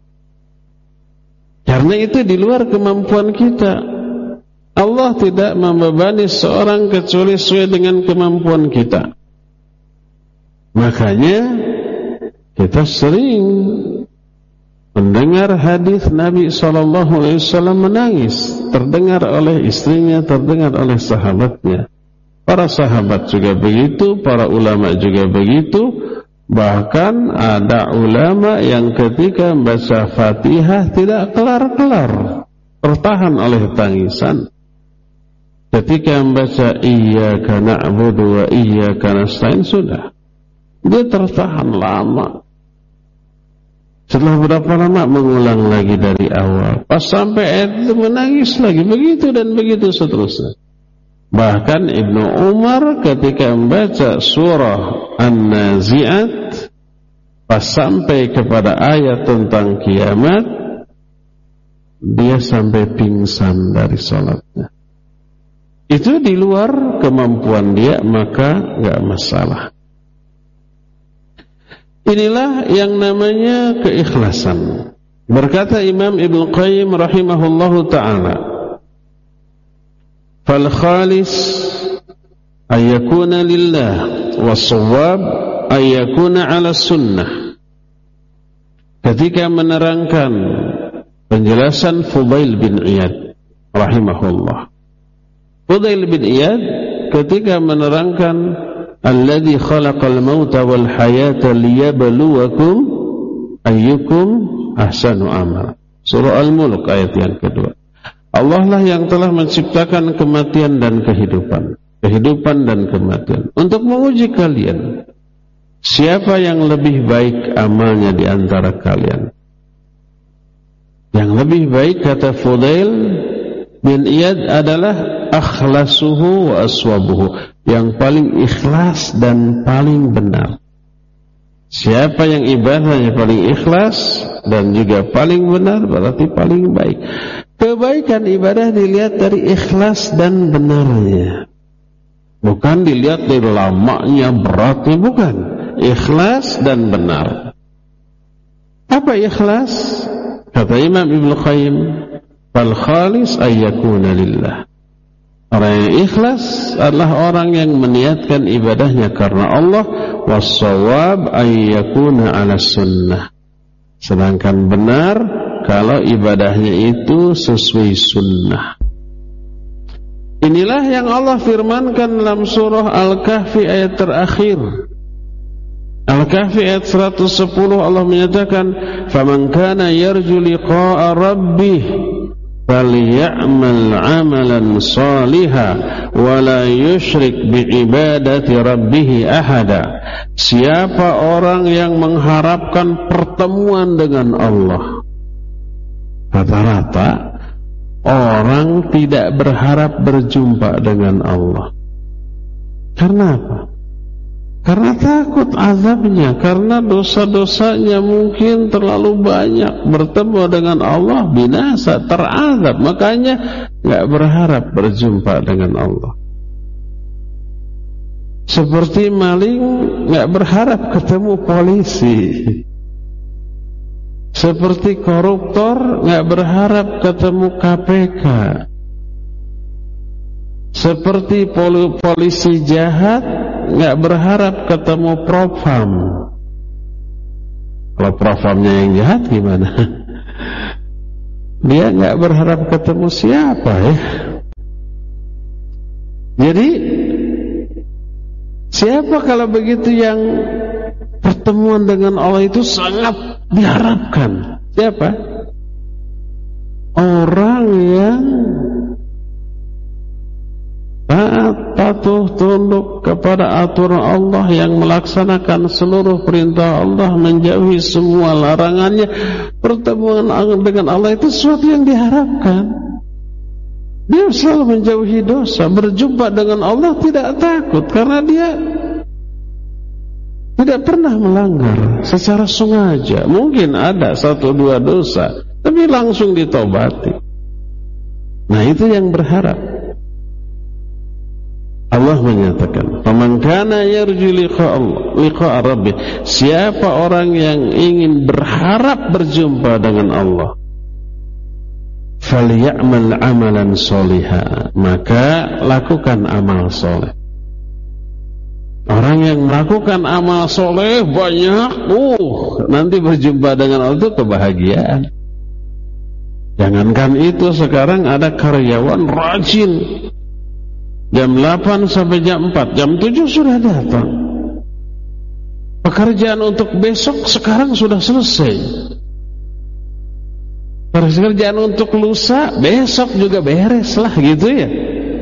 Karena itu di luar kemampuan kita. Allah tidak membebani seorang kecuali sesuai dengan kemampuan kita. Makanya kita sering mendengar hadis Nabi shallallahu alaihi wasallam menangis, terdengar oleh istrinya, terdengar oleh sahabatnya. Para sahabat juga begitu, para ulama juga begitu. Bahkan ada ulama yang ketika membaca Fatihah tidak kelar-kelar, tertahan oleh tangisan. Ketika membaca Iyyaka na'budu wa iyyaka nasta'in, sudah dia tertahan lama. Setelah berapa lama mengulang lagi dari awal, pas sampai ayat itu menangis lagi, begitu dan begitu seterusnya. Bahkan Ibnu Umar ketika membaca surah An-Nazi'at, pas sampai kepada ayat tentang kiamat, dia sampai pingsan dari salatnya. Itu di luar kemampuan dia, maka enggak masalah. Inilah yang namanya keikhlasan. Berkata Imam Ibnu Qayyim rahimahullahu ta'ala, fal khalis ayyakuna lillah was-shawab ayyakuna ala sunnah. Ketika menerangkan penjelasan Fudail bin Iyad rahimahullah, Fudail bin Iyad ketika menerangkan alladzi khalaqal mauta wal hayata liyabluwakum ayyukum ahsanu amal. Surah Al-Mulk ayat yang kedua. Allah lah yang telah menciptakan kematian dan kehidupan, kehidupan dan kematian, untuk menguji kalian siapa yang lebih baik amalnya di antara kalian. Yang lebih baik, kata Fudail bin Iyad, adalah akhlasuhu wa aswabuhu, yang paling ikhlas dan paling benar. Siapa yang ibadahnya paling ikhlas dan juga paling benar, berarti paling baik. Kebaikan ibadah dilihat dari ikhlas dan benarnya, bukan dilihat dari lamanya, beratnya, bukan. Ikhlas dan benar. Apa ikhlas? Kata Imam Ibnu Qayyim, fal khalis ayyakuna lillah. Orang yang ikhlas adalah orang yang meniatkan ibadahnya karena Allah. Was-shawab ayyakuna ala sunnah. Sedangkan benar kalau ibadahnya itu sesuai sunnah. Inilah yang Allah firmankan dalam surah Al-Kahfi ayat terakhir. Al-Kahfi ayat seratus sepuluh, Allah menyatakan, faman kana yarju liqa'a rabbih فَلْيَعْمَلْ عَمَلًا صَالِحًا وَلَا يُشْرِكْ بِعِبَادَةِ رَبِّهِ أَحَدًا. Siapa orang yang mengharapkan pertemuan dengan Allah, rata-rata orang tidak berharap berjumpa dengan Allah. Karena apa? Karena takut azabnya, karena dosa-dosanya mungkin terlalu banyak, bertemu dengan Allah binasa, terazab, makanya gak berharap berjumpa dengan Allah. Seperti maling gak berharap ketemu polisi, seperti koruptor gak berharap ketemu K P K, seperti pol- polisi jahat nggak berharap ketemu propam. Kalau propamnya yang jahat gimana? Dia nggak berharap ketemu siapa ya. Jadi siapa kalau begitu yang pertemuan dengan Allah itu sangat diharapkan. Siapa? Orang yang taat, patuh, tunduk kepada aturan Allah, yang melaksanakan seluruh perintah Allah, menjauhi semua larangannya. Pertemuan dengan Allah itu sesuatu yang diharapkan. Dia selalu menjauhi dosa, berjumpa dengan Allah tidak takut, karena dia tidak pernah melanggar secara sengaja. Mungkin ada satu dua dosa, tapi langsung ditobati. Nah, itu yang berharap. Allah menyatakan, "Faman kana yarju liqa'a rabbih." Siapa orang yang ingin berharap berjumpa dengan Allah, falyamal amalan sholiha, maka lakukan amal soleh. Orang yang melakukan amal soleh banyak, uh, nanti berjumpa dengan Allah itu kebahagiaan. Jangankan itu, sekarang ada karyawan rajin, jam delapan sampai jam empat, jam tujuh sudah datang. Pekerjaan untuk besok sekarang sudah selesai. Pekerjaan untuk lusa besok juga beres lah, gitu ya.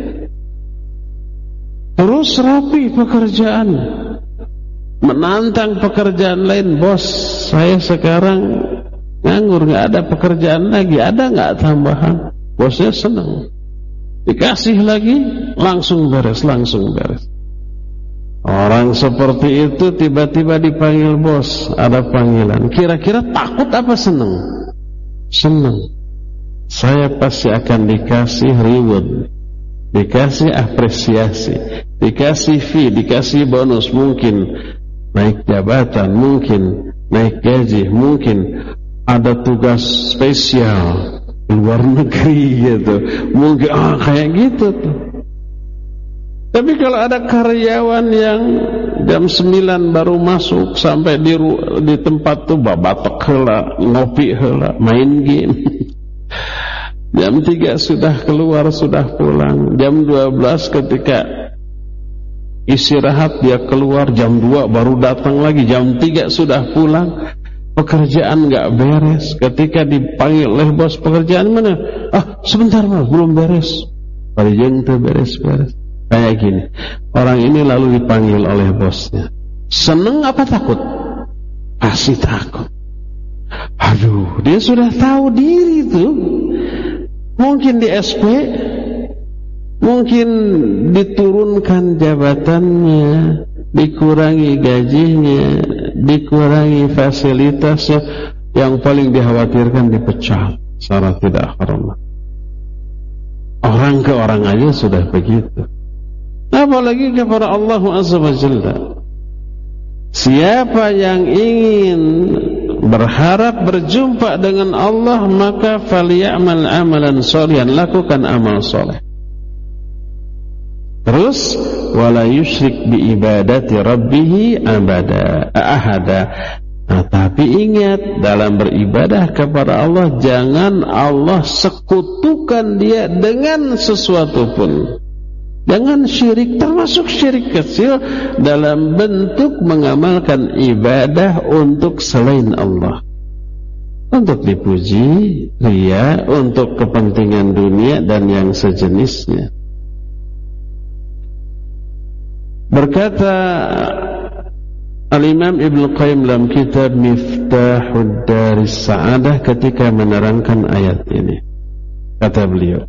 Terus rapi pekerjaan, menantang pekerjaan lain. Bos, saya sekarang nganggur, nggak ada pekerjaan lagi, ada nggak tambahan? Bosnya senang, dikasih lagi, langsung beres, langsung beres. Orang seperti itu tiba-tiba dipanggil bos, ada panggilan. Kira-kira takut apa senang? Senang. Saya pasti akan dikasih reward, dikasih apresiasi, dikasih fee, dikasih bonus, mungkin naik jabatan, mungkin naik gaji, mungkin ada tugas spesial luar negeri gitu, mungkin ah kayak gitu tuh. Tapi kalau ada karyawan yang jam sembilan baru masuk, sampai di, di tempat tuh babatok heula, ngopi heula, main game. Jam tiga sudah keluar, sudah pulang. Jam dua belas ketika istirahat dia keluar, jam dua baru datang lagi, jam tiga sudah pulang. Pekerjaan gak beres. Ketika dipanggil oleh bos, pekerjaan mana? Ah, sebentar mas, belum beres. Paling tuh beres-beres. Kayak gini, orang ini lalu dipanggil oleh bosnya. Seneng apa takut? Pasti takut. Aduh, dia sudah tahu diri tuh. Mungkin di S P, mungkin diturunkan jabatannya, dikurangi gajinya, dikurangi fasilitasnya. Yang paling dikhawatirkan dipecat secara tidak hormat. Orang ke orang aja sudah begitu, apalagi kepada Allah Azza wa Jalla. Siapa yang ingin berharap berjumpa dengan Allah, maka falyamal amalan sholihan, lakukan amal soleh. Terus wala yusyrik bi ibadati rabbih abada ahada. Nah, tapi ingat, dalam beribadah kepada Allah jangan Allah sekutukan dia dengan sesuatu pun. Jangan syirik, termasuk syirik kecil dalam bentuk mengamalkan ibadah untuk selain Allah, untuk dipuji, riya, untuk kepentingan dunia dan yang sejenisnya. Berkata Al-Imam Ibnu Qayyim dalam kitab Miftahud Daris Sa'adah ketika menerangkan ayat ini, kata beliau,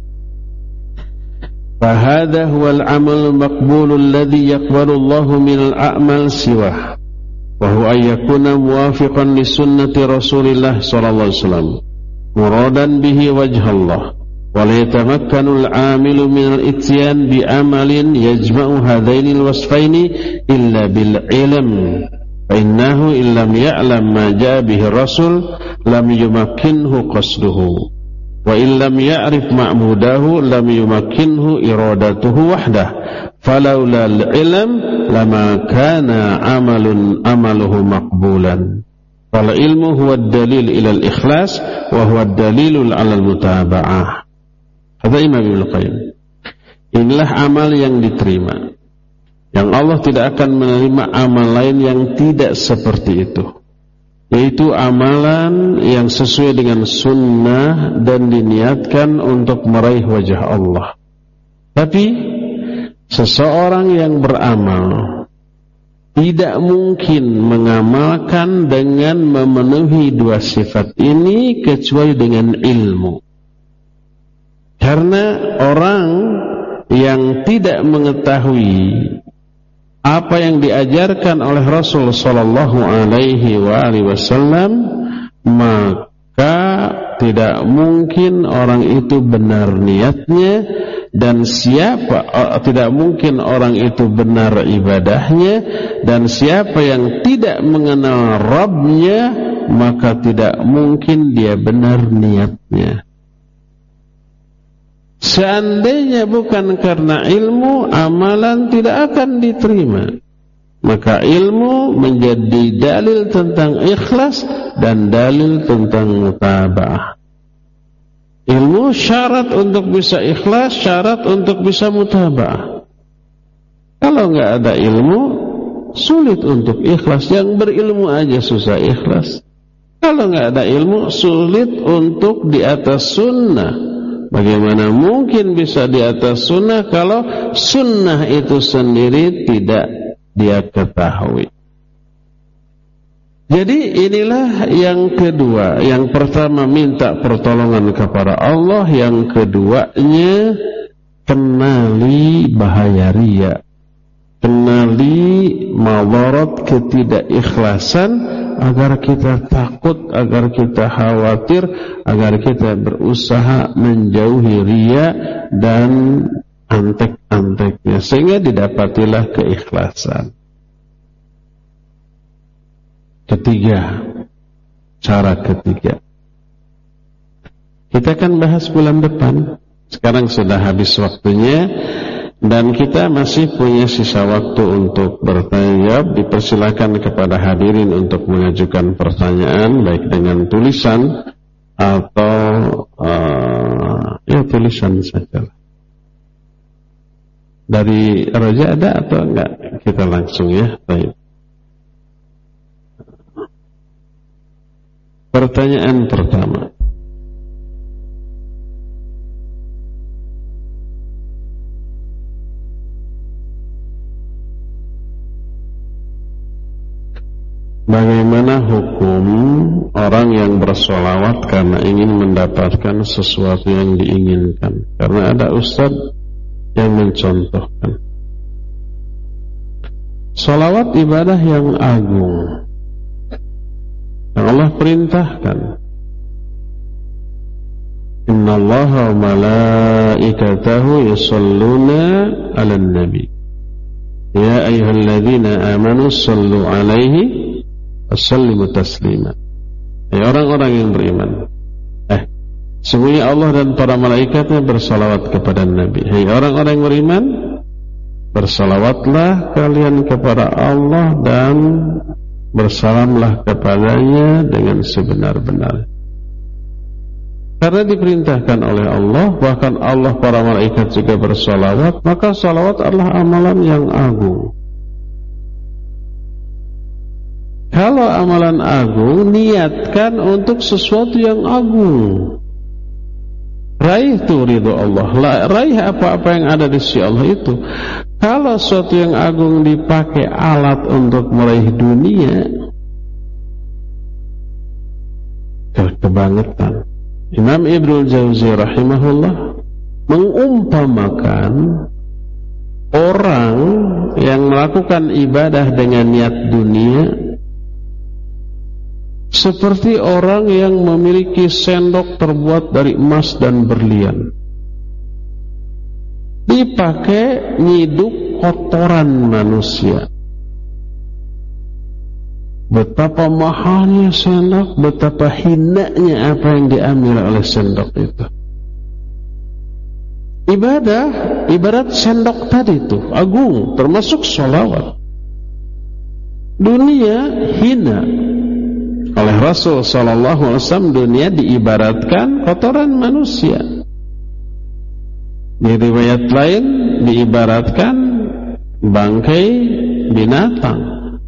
فهذا هو العمل المقبول الذي يقبل الله من الأعمال سواه وهو أن يكون موافقا لسنة رسول الله صلى الله عليه وسلم مرادا به وجه الله ولا يتمكن العامل من الاتيان بعمل يجمع هذين الوصفين إلا بالعلم فإنه إن لم يعلم ما جاء به الرسول لم يمكنه قصده وإن لم يعرف معبوده لم يمكنه إرادته وحده فلولا العلم لما كان عمل عمله مقبولا فالعلم هو الدليل إلى الإخلاص وهو الدليل على المتابعة. Kata Imam Ibnu Qayyim, inilah amal yang diterima Yang Allah tidak akan menerima amal lain yang tidak seperti itu, yaitu amalan yang sesuai dengan sunnah dan diniatkan untuk meraih wajah Allah. Tapi seseorang yang beramal tidak mungkin mengamalkan dengan memenuhi dua sifat ini kecuali dengan ilmu. Karena orang yang tidak mengetahui apa yang diajarkan oleh Rasul sallallahu alaihi wasallam, maka tidak mungkin orang itu benar niatnya, dan siapa tidak mungkin orang itu benar ibadahnya, dan siapa yang tidak mengenal Rabbnya, maka tidak mungkin dia benar niatnya. Seandainya bukan karena ilmu, amalan tidak akan diterima. Maka ilmu menjadi dalil tentang ikhlas dan dalil tentang mutaba'ah. Ilmu syarat untuk bisa ikhlas, syarat untuk bisa mutaba'ah. Kalau nggak ada ilmu, sulit untuk ikhlas. Yang berilmu aja susah ikhlas. Kalau nggak ada ilmu, sulit untuk di atas sunnah. Bagaimana mungkin bisa di atas sunnah kalau sunnah itu sendiri tidak dia ketahui? Jadi inilah yang kedua. Yang pertama minta pertolongan kepada Allah. Yang keduanya kenali bahaya riya, kenali madarat ketidakikhlasan, agar kita takut, agar kita khawatir, agar kita berusaha menjauhi riya dan antek-anteknya, sehingga didapatilah keikhlasan. Ketiga, cara ketiga, kita akan bahas bulan depan. Sekarang sudah habis waktunya, dan kita masih punya sisa waktu untuk bertanya jawab. Dipersilakan kepada hadirin untuk mengajukan pertanyaan, baik dengan tulisan atau uh, ya tulisan saja. Dari Raja ada atau enggak? Kita langsung ya. Baik. Pertanyaan pertama. Bagaimana hukum orang yang bersolawat karena ingin mendapatkan sesuatu yang diinginkan? Karena ada ustaz yang mencontohkan. Solawat ibadah yang agung, yang Allah perintahkan. Innallaha wa malaikatahu yusalluna 'alan nabi. Ya ayyuhalladzina amanu shallu 'alaihi Assalamu taslima. Hai orang-orang yang beriman, Eh sesungguhnya Allah dan para malaikatnya bersalawat kepada Nabi. Hai orang-orang yang beriman, bersalawatlah kalian kepada Allah dan bersalamlah kepadanya dengan sebenar-benar. Karena diperintahkan oleh Allah, bahkan Allah para malaikat juga bersalawat, maka salawat adalah amalan yang agung. Kalau amalan agung, niatkan untuk sesuatu yang agung. Raih itu ridho Allah, raih apa-apa yang ada di sisi Allah itu. Kalau sesuatu yang agung dipakai alat untuk meraih dunia, kebangetan. Imam Ibnul Jauzi rahimahullah mengumpamakan orang yang melakukan ibadah dengan niat dunia seperti orang yang memiliki sendok terbuat dari emas dan berlian, dipakai nyiduk kotoran manusia. Betapa mahalnya sendok, betapa hinanya apa yang diambil oleh sendok itu. Ibadah, ibarat sendok tadi itu agung, termasuk sholawat. Dunia hina. Oleh Rasul sallallahu alaihi wasallam, dunia diibaratkan kotoran manusia. Di riwayat lain diibaratkan bangkai binatang.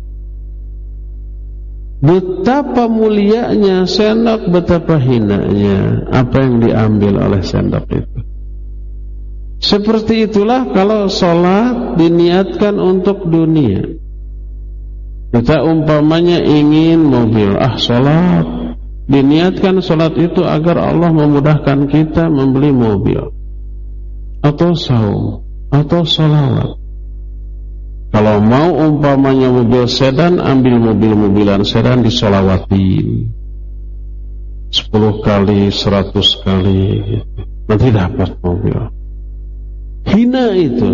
Betapa mulianya sendok, betapa hinanya apa yang diambil oleh sendok itu. Seperti itulah kalau sholat diniatkan untuk dunia. Kita umpamanya ingin mobil, ah sholat, diniatkan sholat itu agar Allah memudahkan kita membeli mobil, atau saum, atau sholawat. Kalau mau umpamanya mobil sedan, ambil mobil-mobilan sedan disolawatin sepuluh kali, seratus kali gitu. Nanti dapat mobil. Hina itu.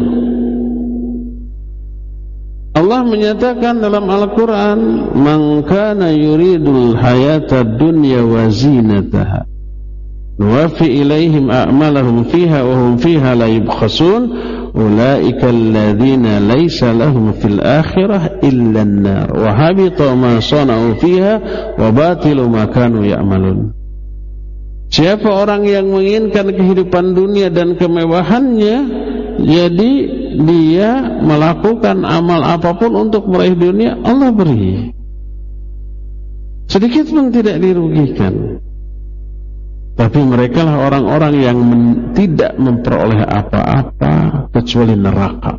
Allah menyatakan dalam Al-Quran, man kana yuridul hayata dunya wa zinataha nuwafi ilaihim a'malahum fiha wa hum fiha la yubkhasun ulaika alladhina laysa lahum fil akhirah illa an-nar wa habita ma sana'u fiha wa batilu ma kanu ya'malun. Siapa orang yang menginginkan kehidupan dunia dan kemewahannya, jadi dia melakukan amal apapun untuk meraih dunia, Allah beri. Sedikit pun tidak dirugikan. Tapi mereka lah orang-orang yang men- tidak memperoleh apa-apa kecuali neraka.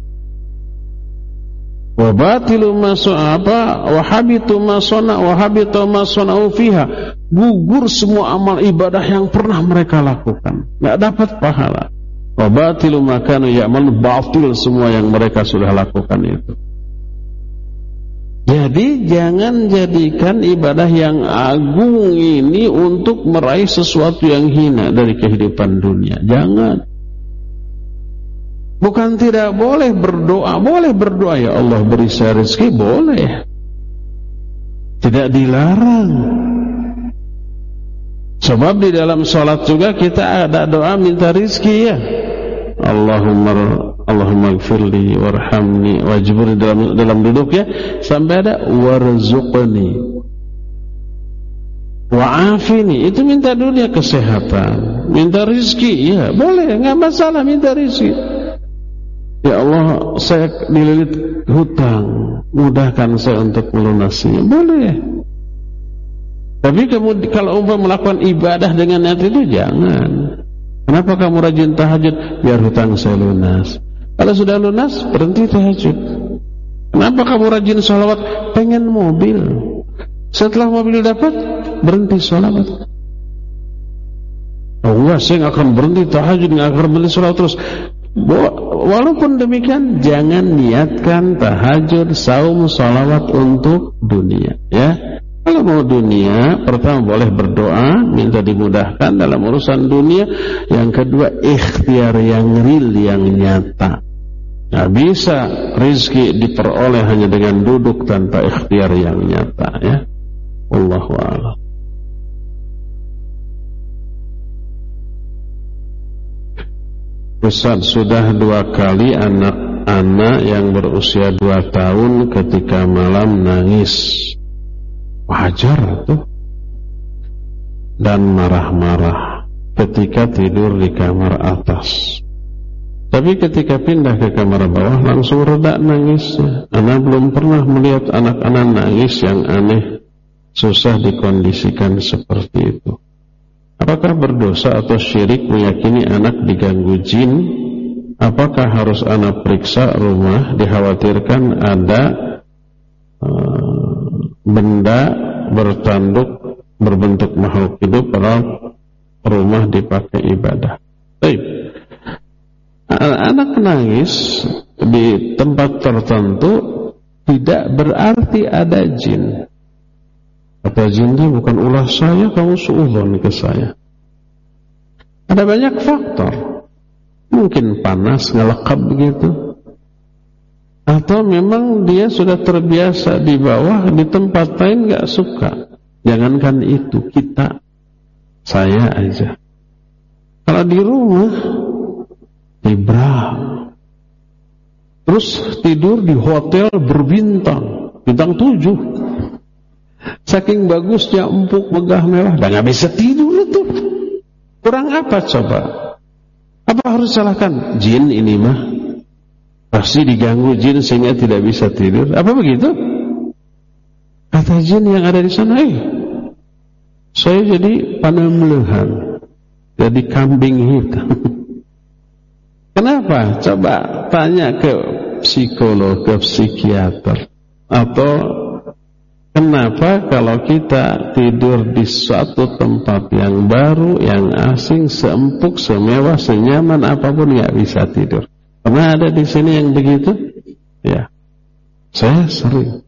Wa batilu ma sa'aba wa habitu ma sana wa habitu ma sana'u fiha. Gugur semua amal ibadah yang pernah mereka lakukan, enggak dapat pahala. Wa batilu ma kanu ya'mal, batil semua yang mereka sudah lakukan itu. Jadi jangan jadikan ibadah yang agung ini untuk meraih sesuatu yang hina dari kehidupan dunia. Jangan. Bukan tidak boleh berdoa, boleh berdoa, ya Allah beri saya rezeki, boleh. Tidak dilarang. Sebab di dalam sholat juga kita ada doa minta rezeki, ya. Allahumma Allahumma gfirli warhamni wajburni, dalam dalam duduk, ya, sampai ada warzuqni wa'afini, itu minta dunia kesehatan, minta rezeki, ya boleh, enggak masalah minta rezeki. Ya Allah, saya dililit hutang, mudahkan saya untuk melunasinya, boleh. Tapi kamu kalau umpama melakukan ibadah dengan niat itu jangan. Kenapa kamu rajin tahajud? Biar hutang saya lunas. Kalau sudah lunas, berhenti tahajud. Kenapa kamu rajin sholawat? Pengen mobil. Setelah mobil dapat, berhenti sholawat. Allah, saya nggak akan berhenti tahajud, nggak akan berhenti sholawat terus. Walaupun demikian, jangan niatkan tahajud, saum, sholawat untuk dunia, ya. Kalau mau dunia, pertama boleh berdoa, minta dimudahkan dalam urusan dunia. Yang kedua, ikhtiar yang real, yang nyata. Nah, bisa rezeki diperoleh hanya dengan duduk tanpa ikhtiar yang nyata, ya. Wallahu a'lam. Ustaz, sudah dua kali anak-anak yang berusia dua tahun ketika malam nangis. Wajar tuh. Dan marah-marah ketika tidur di kamar atas. Tapi ketika pindah ke kamar bawah langsung reda nangisnya. Anak belum pernah melihat anak-anak nangis yang aneh, susah dikondisikan seperti itu. Apakah berdosa atau syirik meyakini anak diganggu jin? Apakah harus anak periksa rumah, dikhawatirkan ada uh, benda bertanduk berbentuk makhluk hidup padahal rumah dipakai ibadah. Baik. Anak nangis di tempat tertentu tidak berarti ada jin. Kata jinnya, bukan ulah saya, kamu suudzon ke saya. Ada banyak faktor. Mungkin panas, ngelekap begitu. Atau memang dia sudah terbiasa di bawah, di tempat lain gak suka. Jangankan itu, kita, saya aja. Kalau di rumah, Ibrahim, terus tidur di hotel berbintang, bintang tujuh. Saking bagusnya, empuk, megah, mewah, dan gak bisa tidur itu. Kurang apa coba? Apa harus salahkan? Jin ini mah. pasti diganggu jin sehingga tidak bisa tidur. Apa begitu? Kata jin yang ada di sana, eh, saya jadi panemlehan, jadi kambing hitam. Kenapa? Coba tanya ke psikolog, ke psikiater. Atau kenapa kalau kita tidur di suatu tempat yang baru, yang asing, seempuk, semewah, senyaman apapun nggak bisa tidur? Pernah ada di sini yang begitu? Ya, saya sering.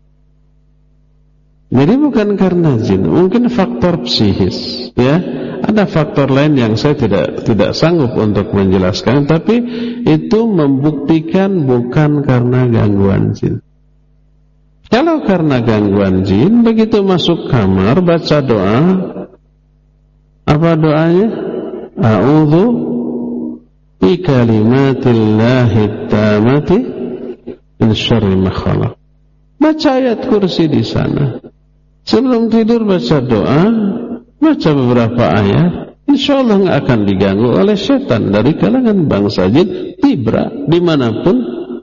Jadi bukan karena jin, mungkin faktor psikis, ya. Ada faktor lain yang saya tidak tidak sanggup untuk menjelaskan, tapi itu membuktikan bukan karena gangguan jin. Kalau karena gangguan jin, begitu masuk kamar baca doa, apa doanya? A'udzu bi kalimatillahi tammati min syarri ma khalaq. Baca ayat kursi di sana. Sebelum tidur baca doa, baca beberapa ayat, insya Allah nggak akan diganggu oleh setan dari kalangan bangsa jin, tibra dimanapun.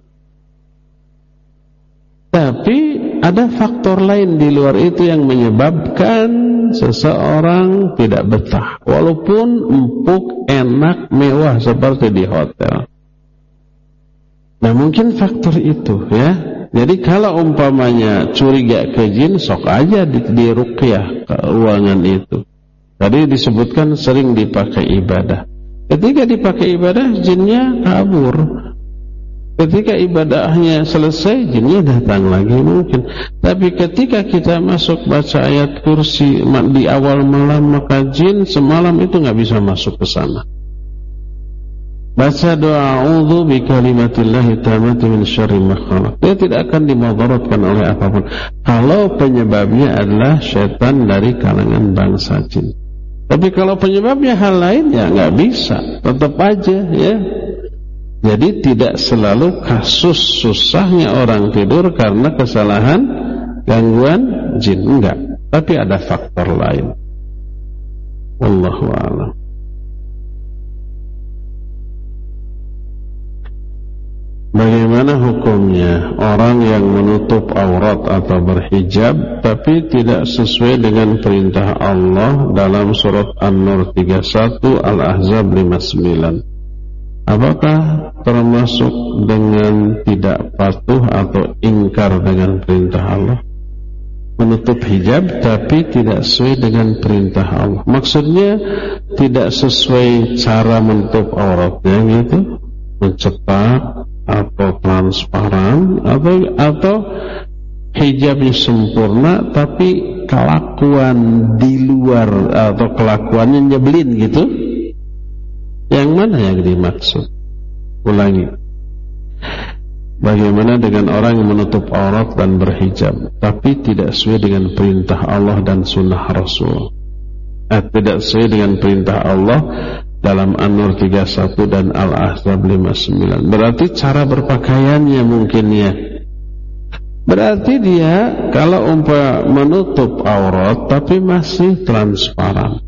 Tapi ada faktor lain di luar itu yang menyebabkan seseorang tidak betah, walaupun empuk, enak, mewah seperti di hotel. Nah mungkin faktor itu, ya. Jadi kalau umpamanya curiga ke jin, sok aja di, di ruqyah ke ruangan itu. Tadi disebutkan sering dipakai ibadah. Ketika dipakai ibadah, jinnya kabur. Ketika ibadahnya selesai, jinnya datang lagi mungkin. Tapi ketika kita masuk baca ayat kursi di awal malam, maka jin semalam itu nggak bisa masuk ke sana. Baca doa a'udzu bi kalimatillahi tammati min syarri ma khalaq. Dia tidak akan dimudaratkan oleh apapun kalau penyebabnya adalah setan dari kalangan bangsa jin. Tapi kalau penyebabnya hal lain, ya nggak bisa, tetap aja, ya. Jadi tidak selalu kasus susahnya orang tidur karena kesalahan gangguan jin, enggak. Tapi ada faktor lain. Wallahu a'lam. Bagaimana hukumnya orang yang menutup aurat atau berhijab tapi tidak sesuai dengan perintah Allah dalam surat An-Nur tiga puluh satu, Al-Ahzab lima puluh sembilan? Apakah termasuk dengan tidak patuh atau ingkar dengan perintah Allah? Menutup hijab tapi tidak sesuai dengan perintah Allah. Maksudnya tidak sesuai cara menutup auratnya gitu, mencetak atau transparan, atau atau hijabnya sempurna tapi kelakuan di luar atau kelakuannya nyebelin gitu. Yang mana yang dimaksud? Ulangi. Bagaimana dengan orang yang menutup aurat dan berhijab tapi tidak sesuai dengan perintah Allah dan sunnah Rasul? Eh, tidak sesuai dengan perintah Allah dalam An-Nur tiga puluh satu dan Al-Ahzab lima puluh sembilan. Berarti cara berpakaiannya mungkin, ya. Berarti dia kalau umpah menutup aurat tapi masih transparan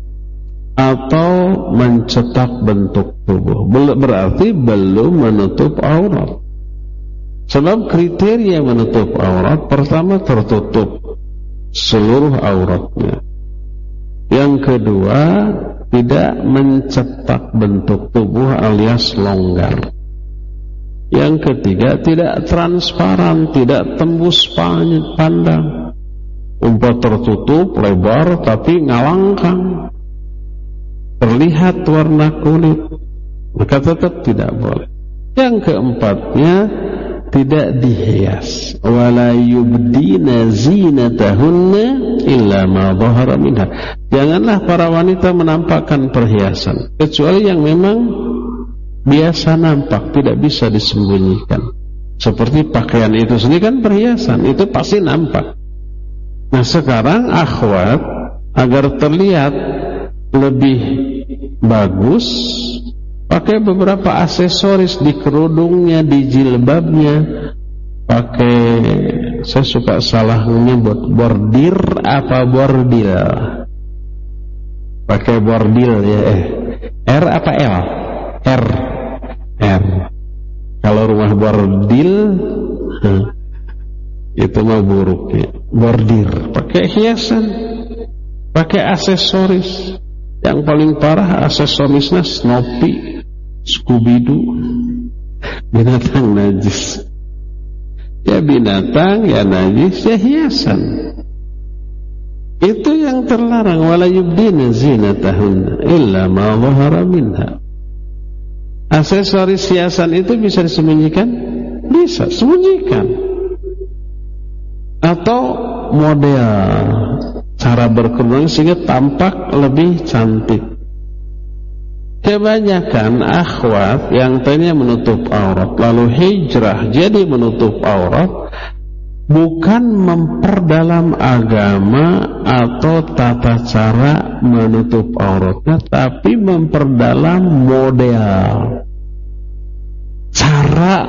atau mencetak bentuk tubuh, berarti belum menutup aurat. Sebab kriteria menutup aurat, pertama tertutup seluruh auratnya. Yang kedua, tidak mencetak bentuk tubuh alias longgar. Yang ketiga, tidak transparan, tidak tembus pandang. Umpah tertutup lebar tapi ngalangkang, terlihat warna kulit, maka tetap tidak boleh. Yang keempatnya, tidak dihias. Wala yubdina zinatahunna illa ma dhahara minha. Janganlah para wanita menampakkan perhiasan kecuali yang memang biasa nampak, tidak bisa disembunyikan. Seperti pakaian itu sendiri kan perhiasan, itu pasti nampak. Nah sekarang akhwat, agar terlihat lebih bagus, pakai beberapa aksesoris di kerudungnya, di jilbabnya. Pakai, saya suka salah menyebut, bordir apa bordil. Pakai bordil, ya. eh R apa L? R. R. Kalau rumah bordil itu mah buruk ya. Bordir, pakai hiasan, pakai aksesoris. Yang paling parah aksesorisnya Snoopy, Scooby-Doo, binatang najis. Ya binatang, ya najis, ya hiasan. Itu yang terlarang. Wala yubdina zinatahunna illa ma dhahara minha. Aksesoris hiasan itu bisa disembunyikan? Bisa, sembunyikan. Atau model cara berkerudung sehingga tampak lebih cantik. Kebanyakan akhwat yang tadinya menutup aurat lalu hijrah jadi menutup aurat, bukan memperdalam agama atau tata cara menutup auratnya, tapi memperdalam model cara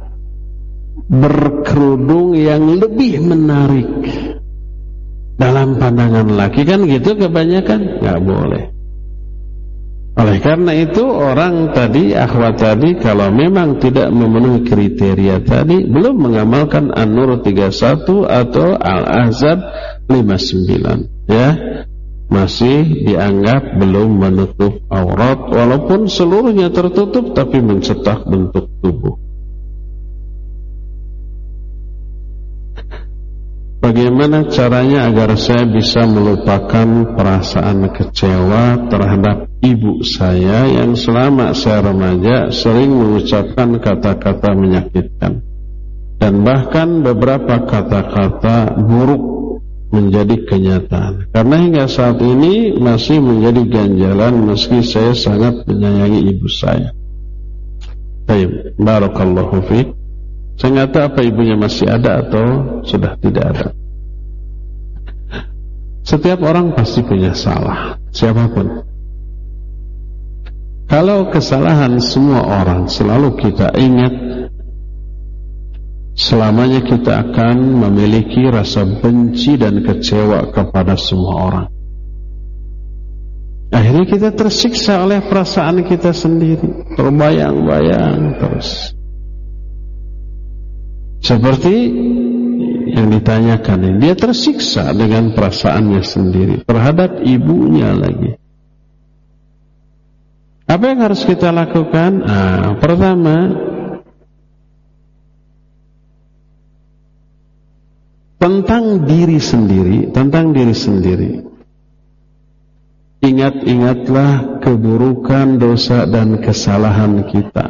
berkerudung yang lebih menarik dalam pandangan laki. Kan gitu kebanyakan, nggak boleh. Oleh karena itu orang tadi, akhwat tadi, kalau memang tidak memenuhi kriteria tadi, belum mengamalkan An-Nur tiga puluh satu atau Al-Ahzab lima puluh sembilan, ya, masih dianggap belum menutup aurat, walaupun seluruhnya tertutup tapi mencetak bentuk tubuh. Bagaimana caranya agar saya bisa melupakan perasaan kecewa terhadap ibu saya yang selama saya remaja sering mengucapkan kata-kata menyakitkan, dan bahkan beberapa kata-kata buruk menjadi kenyataan, karena hingga saat ini masih menjadi ganjalan meski saya sangat menyayangi ibu saya. Baik, barakallahu fiik. Saya nggak tahu apa ibunya masih ada atau sudah tidak ada. Setiap orang pasti punya salah, siapapun. Kalau kesalahan semua orang selalu kita ingat, selamanya kita akan memiliki rasa benci dan kecewa kepada semua orang. Akhirnya kita tersiksa oleh perasaan kita sendiri, terbayang-bayang terus. Seperti yang ditanyakan ini, dia tersiksa dengan perasaannya sendiri terhadap ibunya lagi. Apa yang harus kita lakukan? Nah, pertama, tentang diri sendiri, tentang diri sendiri. Ingat-ingatlah keburukan, dosa dan kesalahan kita.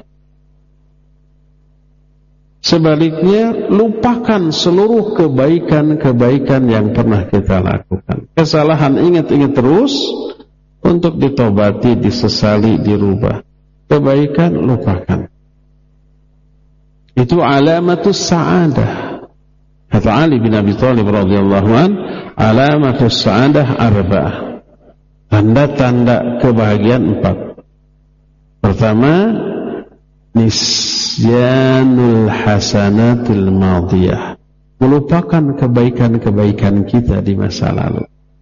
Sebaliknya, lupakan seluruh kebaikan-kebaikan yang pernah kita lakukan. Kesalahan ingat-ingat terus untuk ditobati, disesali, dirubah. Kebaikan lupakan. Itu alamatus sa'adah. Kata Ali bin Abi Thalib radhiyallahu an, alamatus sa'adah arba'ah. Tanda-tanda kebahagiaan empat. Pertama, nisyanul hasanatil madiyah, melupakan kebaikan-kebaikan kita di masa lalu.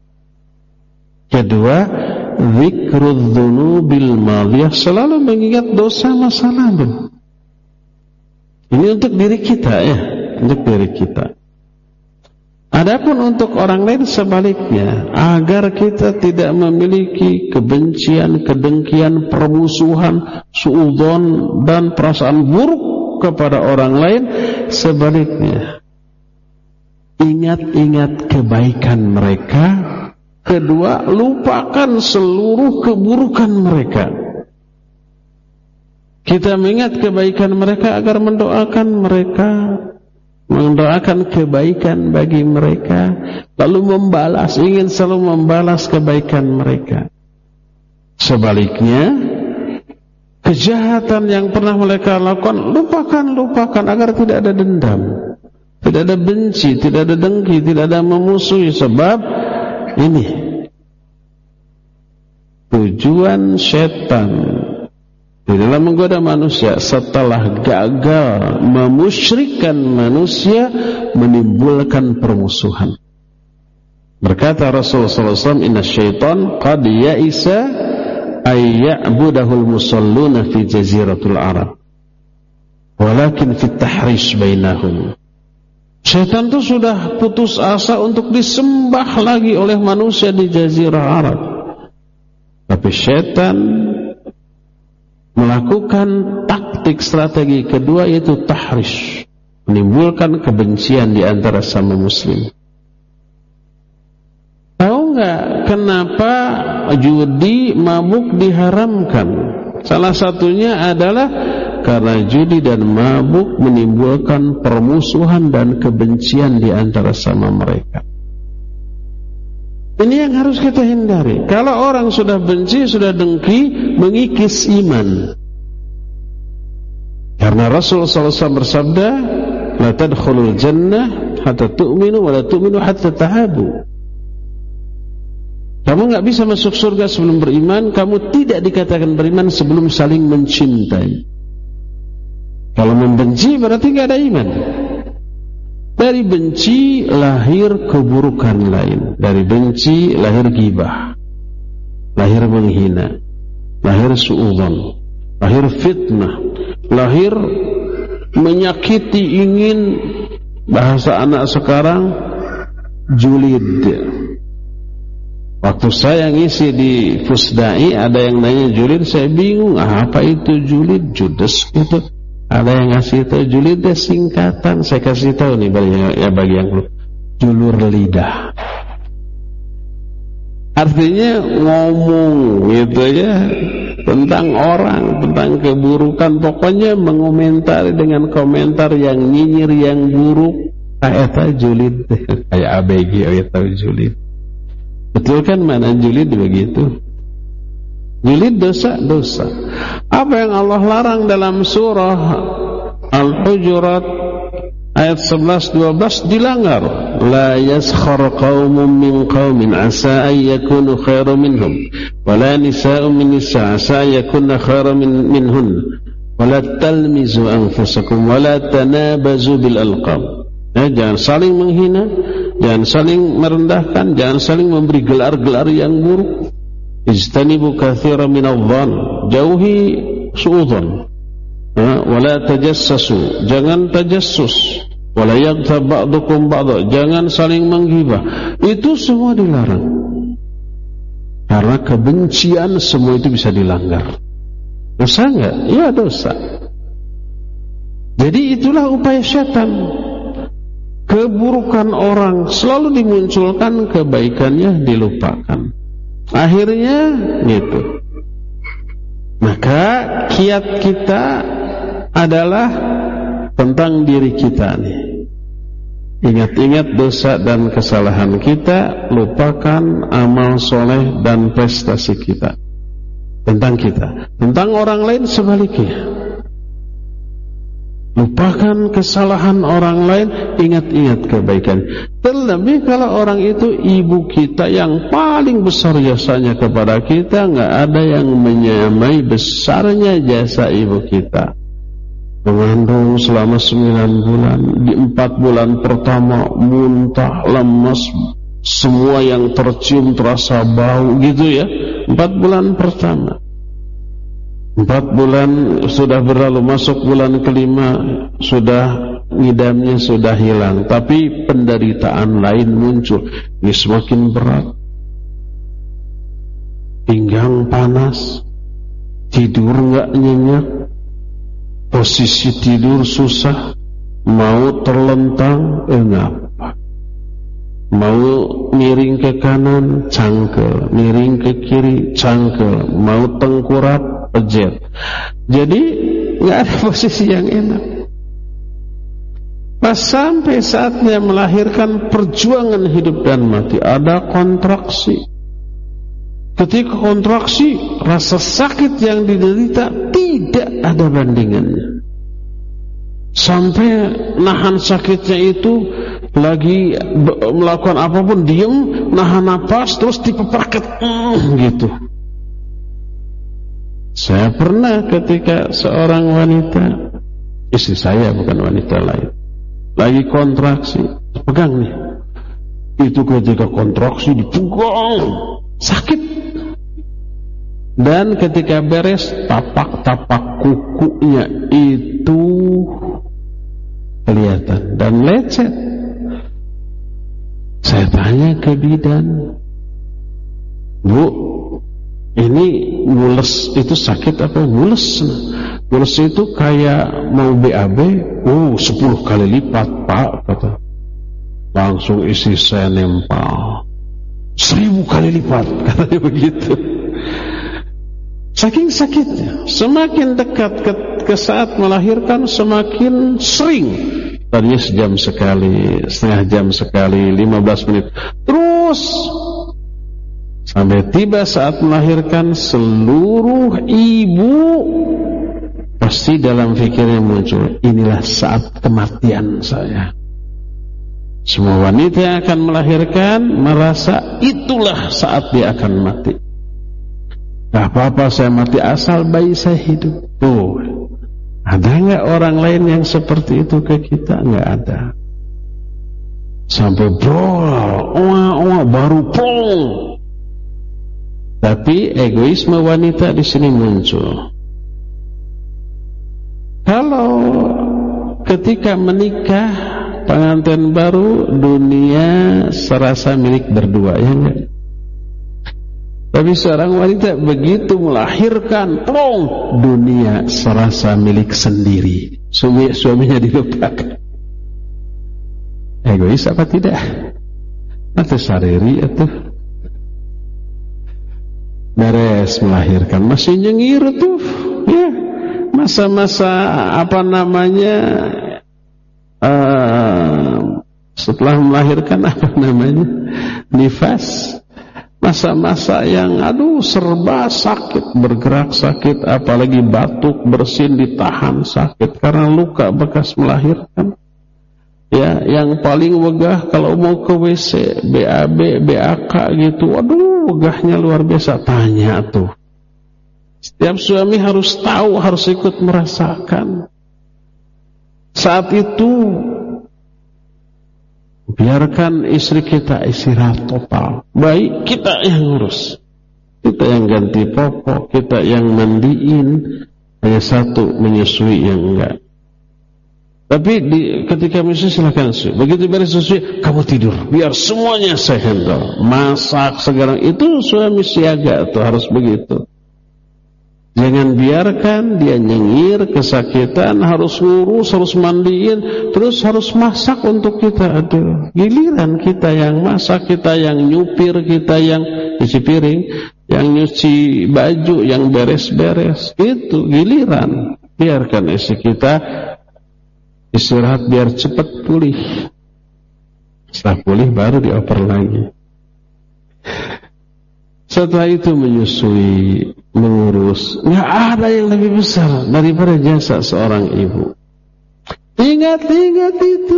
Kedua, zikrul dzunubil madiyah, selalu mengingat dosa masa lalu. Ini untuk diri kita, ya, untuk diri kita. Adapun untuk orang lain sebaliknya, agar kita tidak memiliki kebencian, kedengkian, permusuhan, suudzon dan perasaan buruk kepada orang lain, sebaliknya ingat-ingat kebaikan mereka. Kedua, lupakan seluruh keburukan mereka. Kita mengingat kebaikan mereka agar mendoakan mereka, mendoakan kebaikan bagi mereka, lalu membalas, ingin selalu membalas kebaikan mereka. Sebaliknya, kejahatan yang pernah mereka lakukan, lupakan, lupakan agar tidak ada dendam, tidak ada benci, tidak ada dengki, tidak ada memusuhi. Sebab ini tujuan setan di dalam menggoda manusia setelah gagal memusyrikkan manusia, menimbulkan permusuhan. Berkata Rasulullah sallallahu alaihi wasallam, inna syaitan qad ya'isa ay ya'budahul musalluna fi jaziratul Arab. walakin fit tahrish bainahum. Syaitan itu sudah putus asa untuk disembah lagi oleh manusia di Jazirah Arab. Tapi syaitan melakukan taktik strategi kedua, yaitu tahrish, menimbulkan kebencian di antara sama muslim. Tahu nggak kenapa judi, mabuk diharamkan? Salah satunya adalah karena judi dan mabuk menimbulkan permusuhan dan kebencian di antara sama mereka. Ini yang harus kita hindari. Kalau orang sudah benci, sudah dengki, mengikis iman. Karena Rasulullah shallallahu alaihi wasallam bersabda, la tadkhulul jannah hatta tu'minu wa la tu'minu hatta tahabu. Kamu enggak bisa masuk surga sebelum beriman, kamu tidak dikatakan beriman sebelum saling mencintai. Kalau membenci berarti enggak ada iman. Dari benci lahir keburukan lain. Dari benci lahir ghibah, lahir menghina, lahir su'udzon, lahir fitnah, lahir menyakiti, ingin, bahasa anak sekarang, julid. Waktu saya ngisi di Fusdai, ada yang nanya julid, saya bingung, ah, apa itu julid, judes gitu. Ada yang ngasih tahu julid itu singkatan, saya kasih tahu nih bagi yang, ya bagi yang belum, julur lidah. Artinya ngomong gitu ya tentang orang, tentang keburukan, pokoknya mengomentari dengan komentar yang nyinyir, yang buruk. Eta julid, kayak A B G, oh tahu julid. Betul kan mana julid begitu? Julid dosa-dosa. Apa yang Allah larang dalam surah Al-Hujurat ayat sebelas dua belas dilanggar. La yaskhar qaumun min qaumin asa ay yakunu khairan minhum wa la nisa'un min nisa' asa yakunna khairan min minhun wa la talmizu anfusakum wa la tanabazu bil alqab. Ya, jangan saling menghina, jangan saling merendahkan, jangan saling memberi gelar-gelar yang buruk. Ijtanibu katsiran minadh-dhann, jauhi suudzon. Wala tajassasu, jangan tajassus. Wala yaghtab ba'dukum ba'dha, jangan saling menggibah. Itu semua dilarang. Karena kebencian semua itu bisa dilanggar. Dosa enggak? Ya dosa. Jadi itulah upaya syaitan. Keburukan orang selalu dimunculkan, kebaikannya dilupakan. Akhirnya gitu. Maka kiat kita adalah tentang diri kita nih. Ingat-ingat dosa dan kesalahan kita, lupakan amal soleh dan prestasi kita. Tentang kita. Tentang orang lain sebaliknya. Lupakan kesalahan orang lain, ingat-ingat kebaikan. Terlebih kalau orang itu ibu kita yang paling besar jasanya kepada kita, nggak ada yang menyamai besarnya jasa ibu kita. Mengandung selama sembilan bulan, di empat bulan pertama muntah, lemas, semua yang tercium terasa bau gitu ya. Empat bulan pertama. Empat bulan sudah berlalu, masuk bulan kelima, sudah ngidamnya sudah hilang, tapi penderitaan lain muncul. Ini semakin berat, pinggang panas, tidur nggak nyenyak, posisi tidur susah, mau terlentang, eh ngapa? Mau miring ke kanan, cangkel, miring ke kiri, cangkel, mau tengkurap, pejet. Jadi nggak ada posisi yang enak. Pas sampai saatnya melahirkan, perjuangan hidup dan mati, ada kontraksi. Ketika kontraksi, rasa sakit yang diderita tidak ada bandingannya. Sampai nahan sakitnya itu, lagi melakukan apapun, diem, nahan napas, terus dipepaket, mm, gitu. Saya pernah ketika seorang wanita, istri saya bukan wanita lain, lagi kontraksi, pegang nih. Itu ketika kontraksi dipegang, sakit. Dan ketika beres, tapak-tapak kukunya itu kelihatan dan lecet. Saya tanya ke bidan, Bu, ini mules itu sakit apa? Mules. Mules itu kayak mau B A B. Oh, sepuluh kali lipat, Pak, kata. Langsung isi saya nempel. Seribu kali lipat, katanya begitu. Saking sakitnya, semakin dekat ke, ke saat melahirkan semakin sering. Tadinya sejam sekali, setengah jam sekali, lima belas menit. Terus sampai tiba saat melahirkan, seluruh ibu pasti dalam fikirnya muncul, inilah saat kematian saya. Semua wanita yang akan melahirkan merasa itulah saat dia akan mati. Gak apa-apa saya mati asal bayi saya hidup. Tuh, ada gak orang lain yang seperti itu ke kita? Gak ada. Sampai brol, oa-oa baru plong. Tapi egoisme wanita di sini muncul. Kalau ketika menikah, pengantin baru, dunia serasa milik berdua, ya enggak? Tapi seorang wanita begitu melahirkan, plong, dunia serasa milik sendiri. Suami, suaminya dilupakan. Egois apa tidak? Atau sariri atau beres melahirkan masih nyengir tuh, ya. Masa-masa apa namanya? Uh, setelah melahirkan apa namanya? Nifas. Masa-masa yang aduh serba sakit, bergerak sakit, apalagi batuk, bersin ditahan sakit karena luka bekas melahirkan. Ya, yang paling wegah kalau mau ke W C, B A B, B A K gitu. Aduh, wegahnya luar biasa. Tanya tuh. Setiap suami harus tahu, harus ikut merasakan. Saat itu biarkan istri kita istirahat total. Baik kita yang ngurus, kita yang ganti popok, kita yang mandiin. Hanya satu menyusui yang enggak. Tapi di, ketika menyusui silakan susui. Begitu beres susui, kamu tidur. Biar semuanya saya handle. Masak segala itu suami siaga tuh harus begitu. Jangan biarkan dia nyengir, kesakitan, harus ngurus, harus mandiin, terus harus masak untuk kita. Aduh, giliran kita yang masak, kita yang nyupir, kita yang cuci piring, yang nyuci baju, yang beres-beres. Itu giliran. Biarkan istri kita istirahat biar cepat pulih. Setelah pulih baru dioper lagi. Setelah itu menyusui, mengurus. Nggak ada yang lebih besar daripada jasa seorang ibu. Ingat-ingat itu.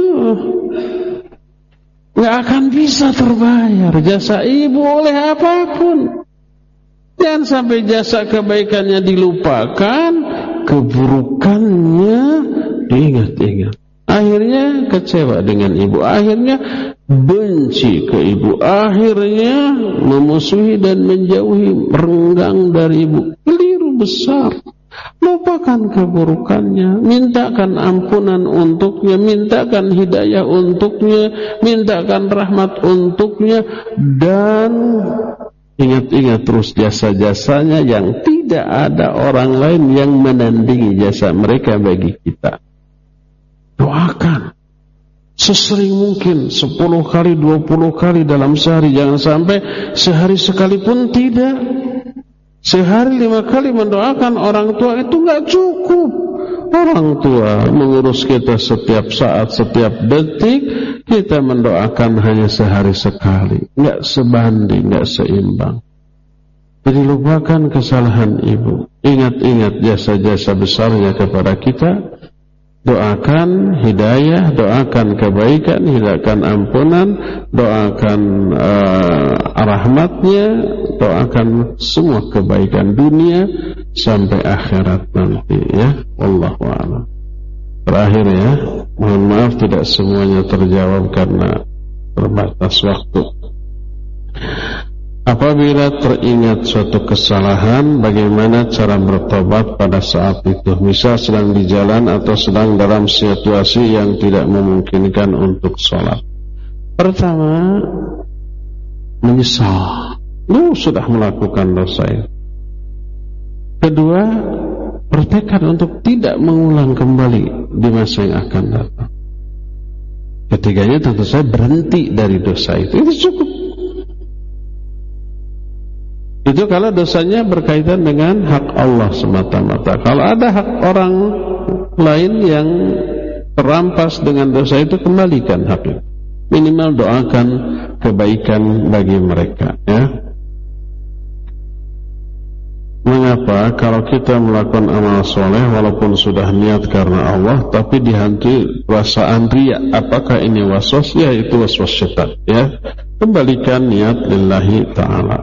Nggak akan bisa terbayar jasa ibu oleh apapun. Jangan sampai jasa kebaikannya dilupakan, keburukannya diingat-ingat. Akhirnya kecewa dengan ibu. Akhirnya benci ke ibu. Akhirnya memusuhi dan menjauhi, merenggang dari ibu. Keliru besar. Lupakan keburukannya, mintakan ampunan untuknya, mintakan hidayah untuknya, mintakan rahmat untuknya, dan ingat-ingat terus jasa-jasanya yang tidak ada orang lain yang menandingi jasa mereka bagi kita. Doakan sesering mungkin, sepuluh kali, dua puluh kali dalam sehari. Jangan sampai sehari sekalipun tidak. Sehari lima kali mendoakan orang tua itu gak cukup. Orang tua mengurus kita setiap saat, setiap detik. Kita mendoakan hanya sehari sekali, gak sebanding, gak seimbang. Jadi lupakan kesalahan ibu. Ingat-ingat jasa-jasa besarnya kepada kita. Doakan hidayah, doakan kebaikan, doakan ampunan, doakan uh, rahmatnya, doakan semua kebaikan dunia sampai akhirat nanti, ya. Wallahu a'lam. Terakhir ya, mohon maaf tidak semuanya terjawab karena terbatas waktu. Apabila teringat suatu kesalahan, bagaimana cara bertobat pada saat itu? Misal sedang di jalan atau sedang dalam situasi yang tidak memungkinkan untuk sholat. Pertama, menyesal. Lu sudah melakukan dosa ini. Kedua, bertekad untuk tidak mengulang kembali di masa yang akan datang. Ketiganya tentu saja berhenti dari dosa itu. Itu cukup. Itu kalau dosanya berkaitan dengan hak Allah semata-mata. Kalau ada hak orang lain yang terampas dengan dosa itu, kembalikan hak itu. Minimal doakan kebaikan bagi mereka, ya. Mengapa kalau kita melakukan amal soleh walaupun sudah niat karena Allah, tapi dihantui perasaan riya? Apakah ini waswas? Ya, itu waswas syaitan, ya. Kembalikan niat lillahi ta'ala.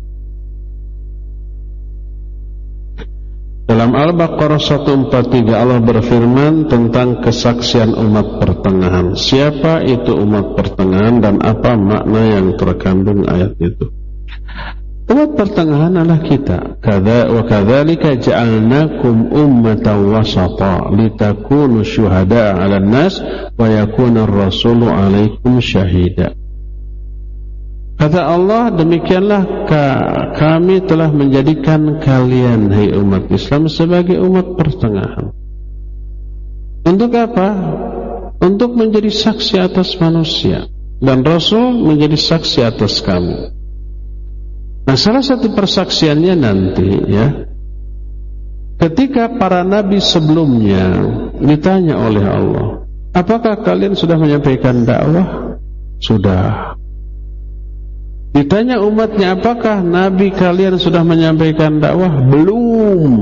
Dalam Al-Baqarah seratus empat puluh tiga Allah berfirman tentang kesaksian umat pertengahan. Siapa itu umat pertengahan dan apa makna yang terkandung ayat itu? Umat pertengahan adalah kita. Kadza wa kadzalika ja'alnakum ummatan wasata litakunu syuhada'a 'alan nas wa yakuna ar-rasulu 'alaikum syahida. Kata Allah, demikianlah kami telah menjadikan kalian, hai umat Islam, sebagai umat pertengahan. Untuk apa? Untuk menjadi saksi atas manusia, dan Rasul menjadi saksi atas kami. Nah, salah satu persaksiannya nanti, ya, ketika para nabi sebelumnya ditanya oleh Allah, apakah kalian sudah menyampaikan dakwah? Sudah. Ditanya umatnya, apakah nabi kalian sudah menyampaikan dakwah? Belum.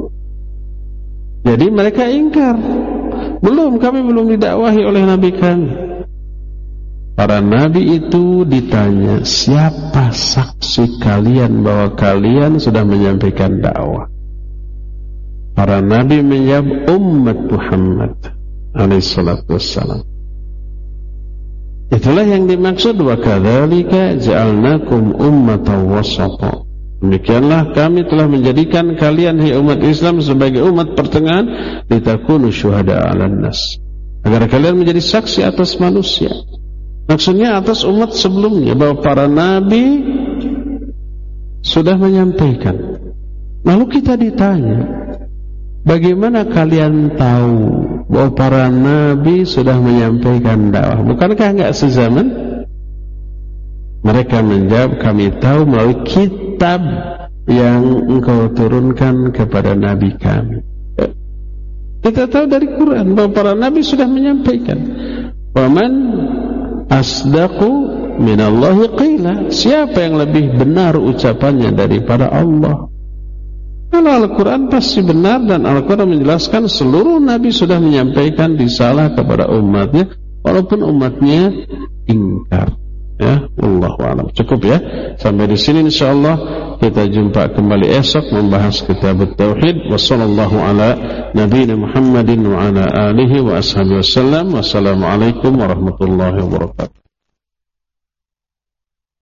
Jadi mereka ingkar. Belum, kami belum didakwahi oleh nabi kami. Para nabi itu ditanya, siapa saksi kalian bahwa kalian sudah menyampaikan dakwah? Para nabi menjawab, umat Muhammad alaihi salatu wassalam. Itulah yang dimaksud wa kadzalika ja'alnakum ummatan wasata. Demikianlah kami telah menjadikan kalian, hai umat Islam, sebagai umat pertengahan litakunu syuhada'a 'alan nas, agar kalian menjadi saksi atas manusia. Maksudnya atas umat sebelumnya, bahwa para nabi sudah menyampaikan. Lalu kita ditanya, bagaimana kalian tahu bahwa para nabi sudah menyampaikan dakwah? Bukankah enggak sezaman? Mereka menjawab, kami tahu melalui kitab yang engkau turunkan kepada nabi kami. Kita tahu dari Quran bahwa para nabi sudah menyampaikan. Waman asdaqu minallahi qila. Siapa yang lebih benar ucapannya daripada Allah? Kalau Al-Quran pasti benar, dan Al-Quran menjelaskan seluruh Nabi sudah menyampaikan risalah kepada umatnya, walaupun umatnya ingkar. Ya, Wallahu a'lam. Cukup ya. Sampai di sini insyaallah. Kita jumpa kembali esok membahas kitab Tauhid. Wassallallahu ala nabiyina Muhammadin wa ala alihi wa ashabihi wasallam. Wassalamualaikum warahmatullahi wabarakatuh.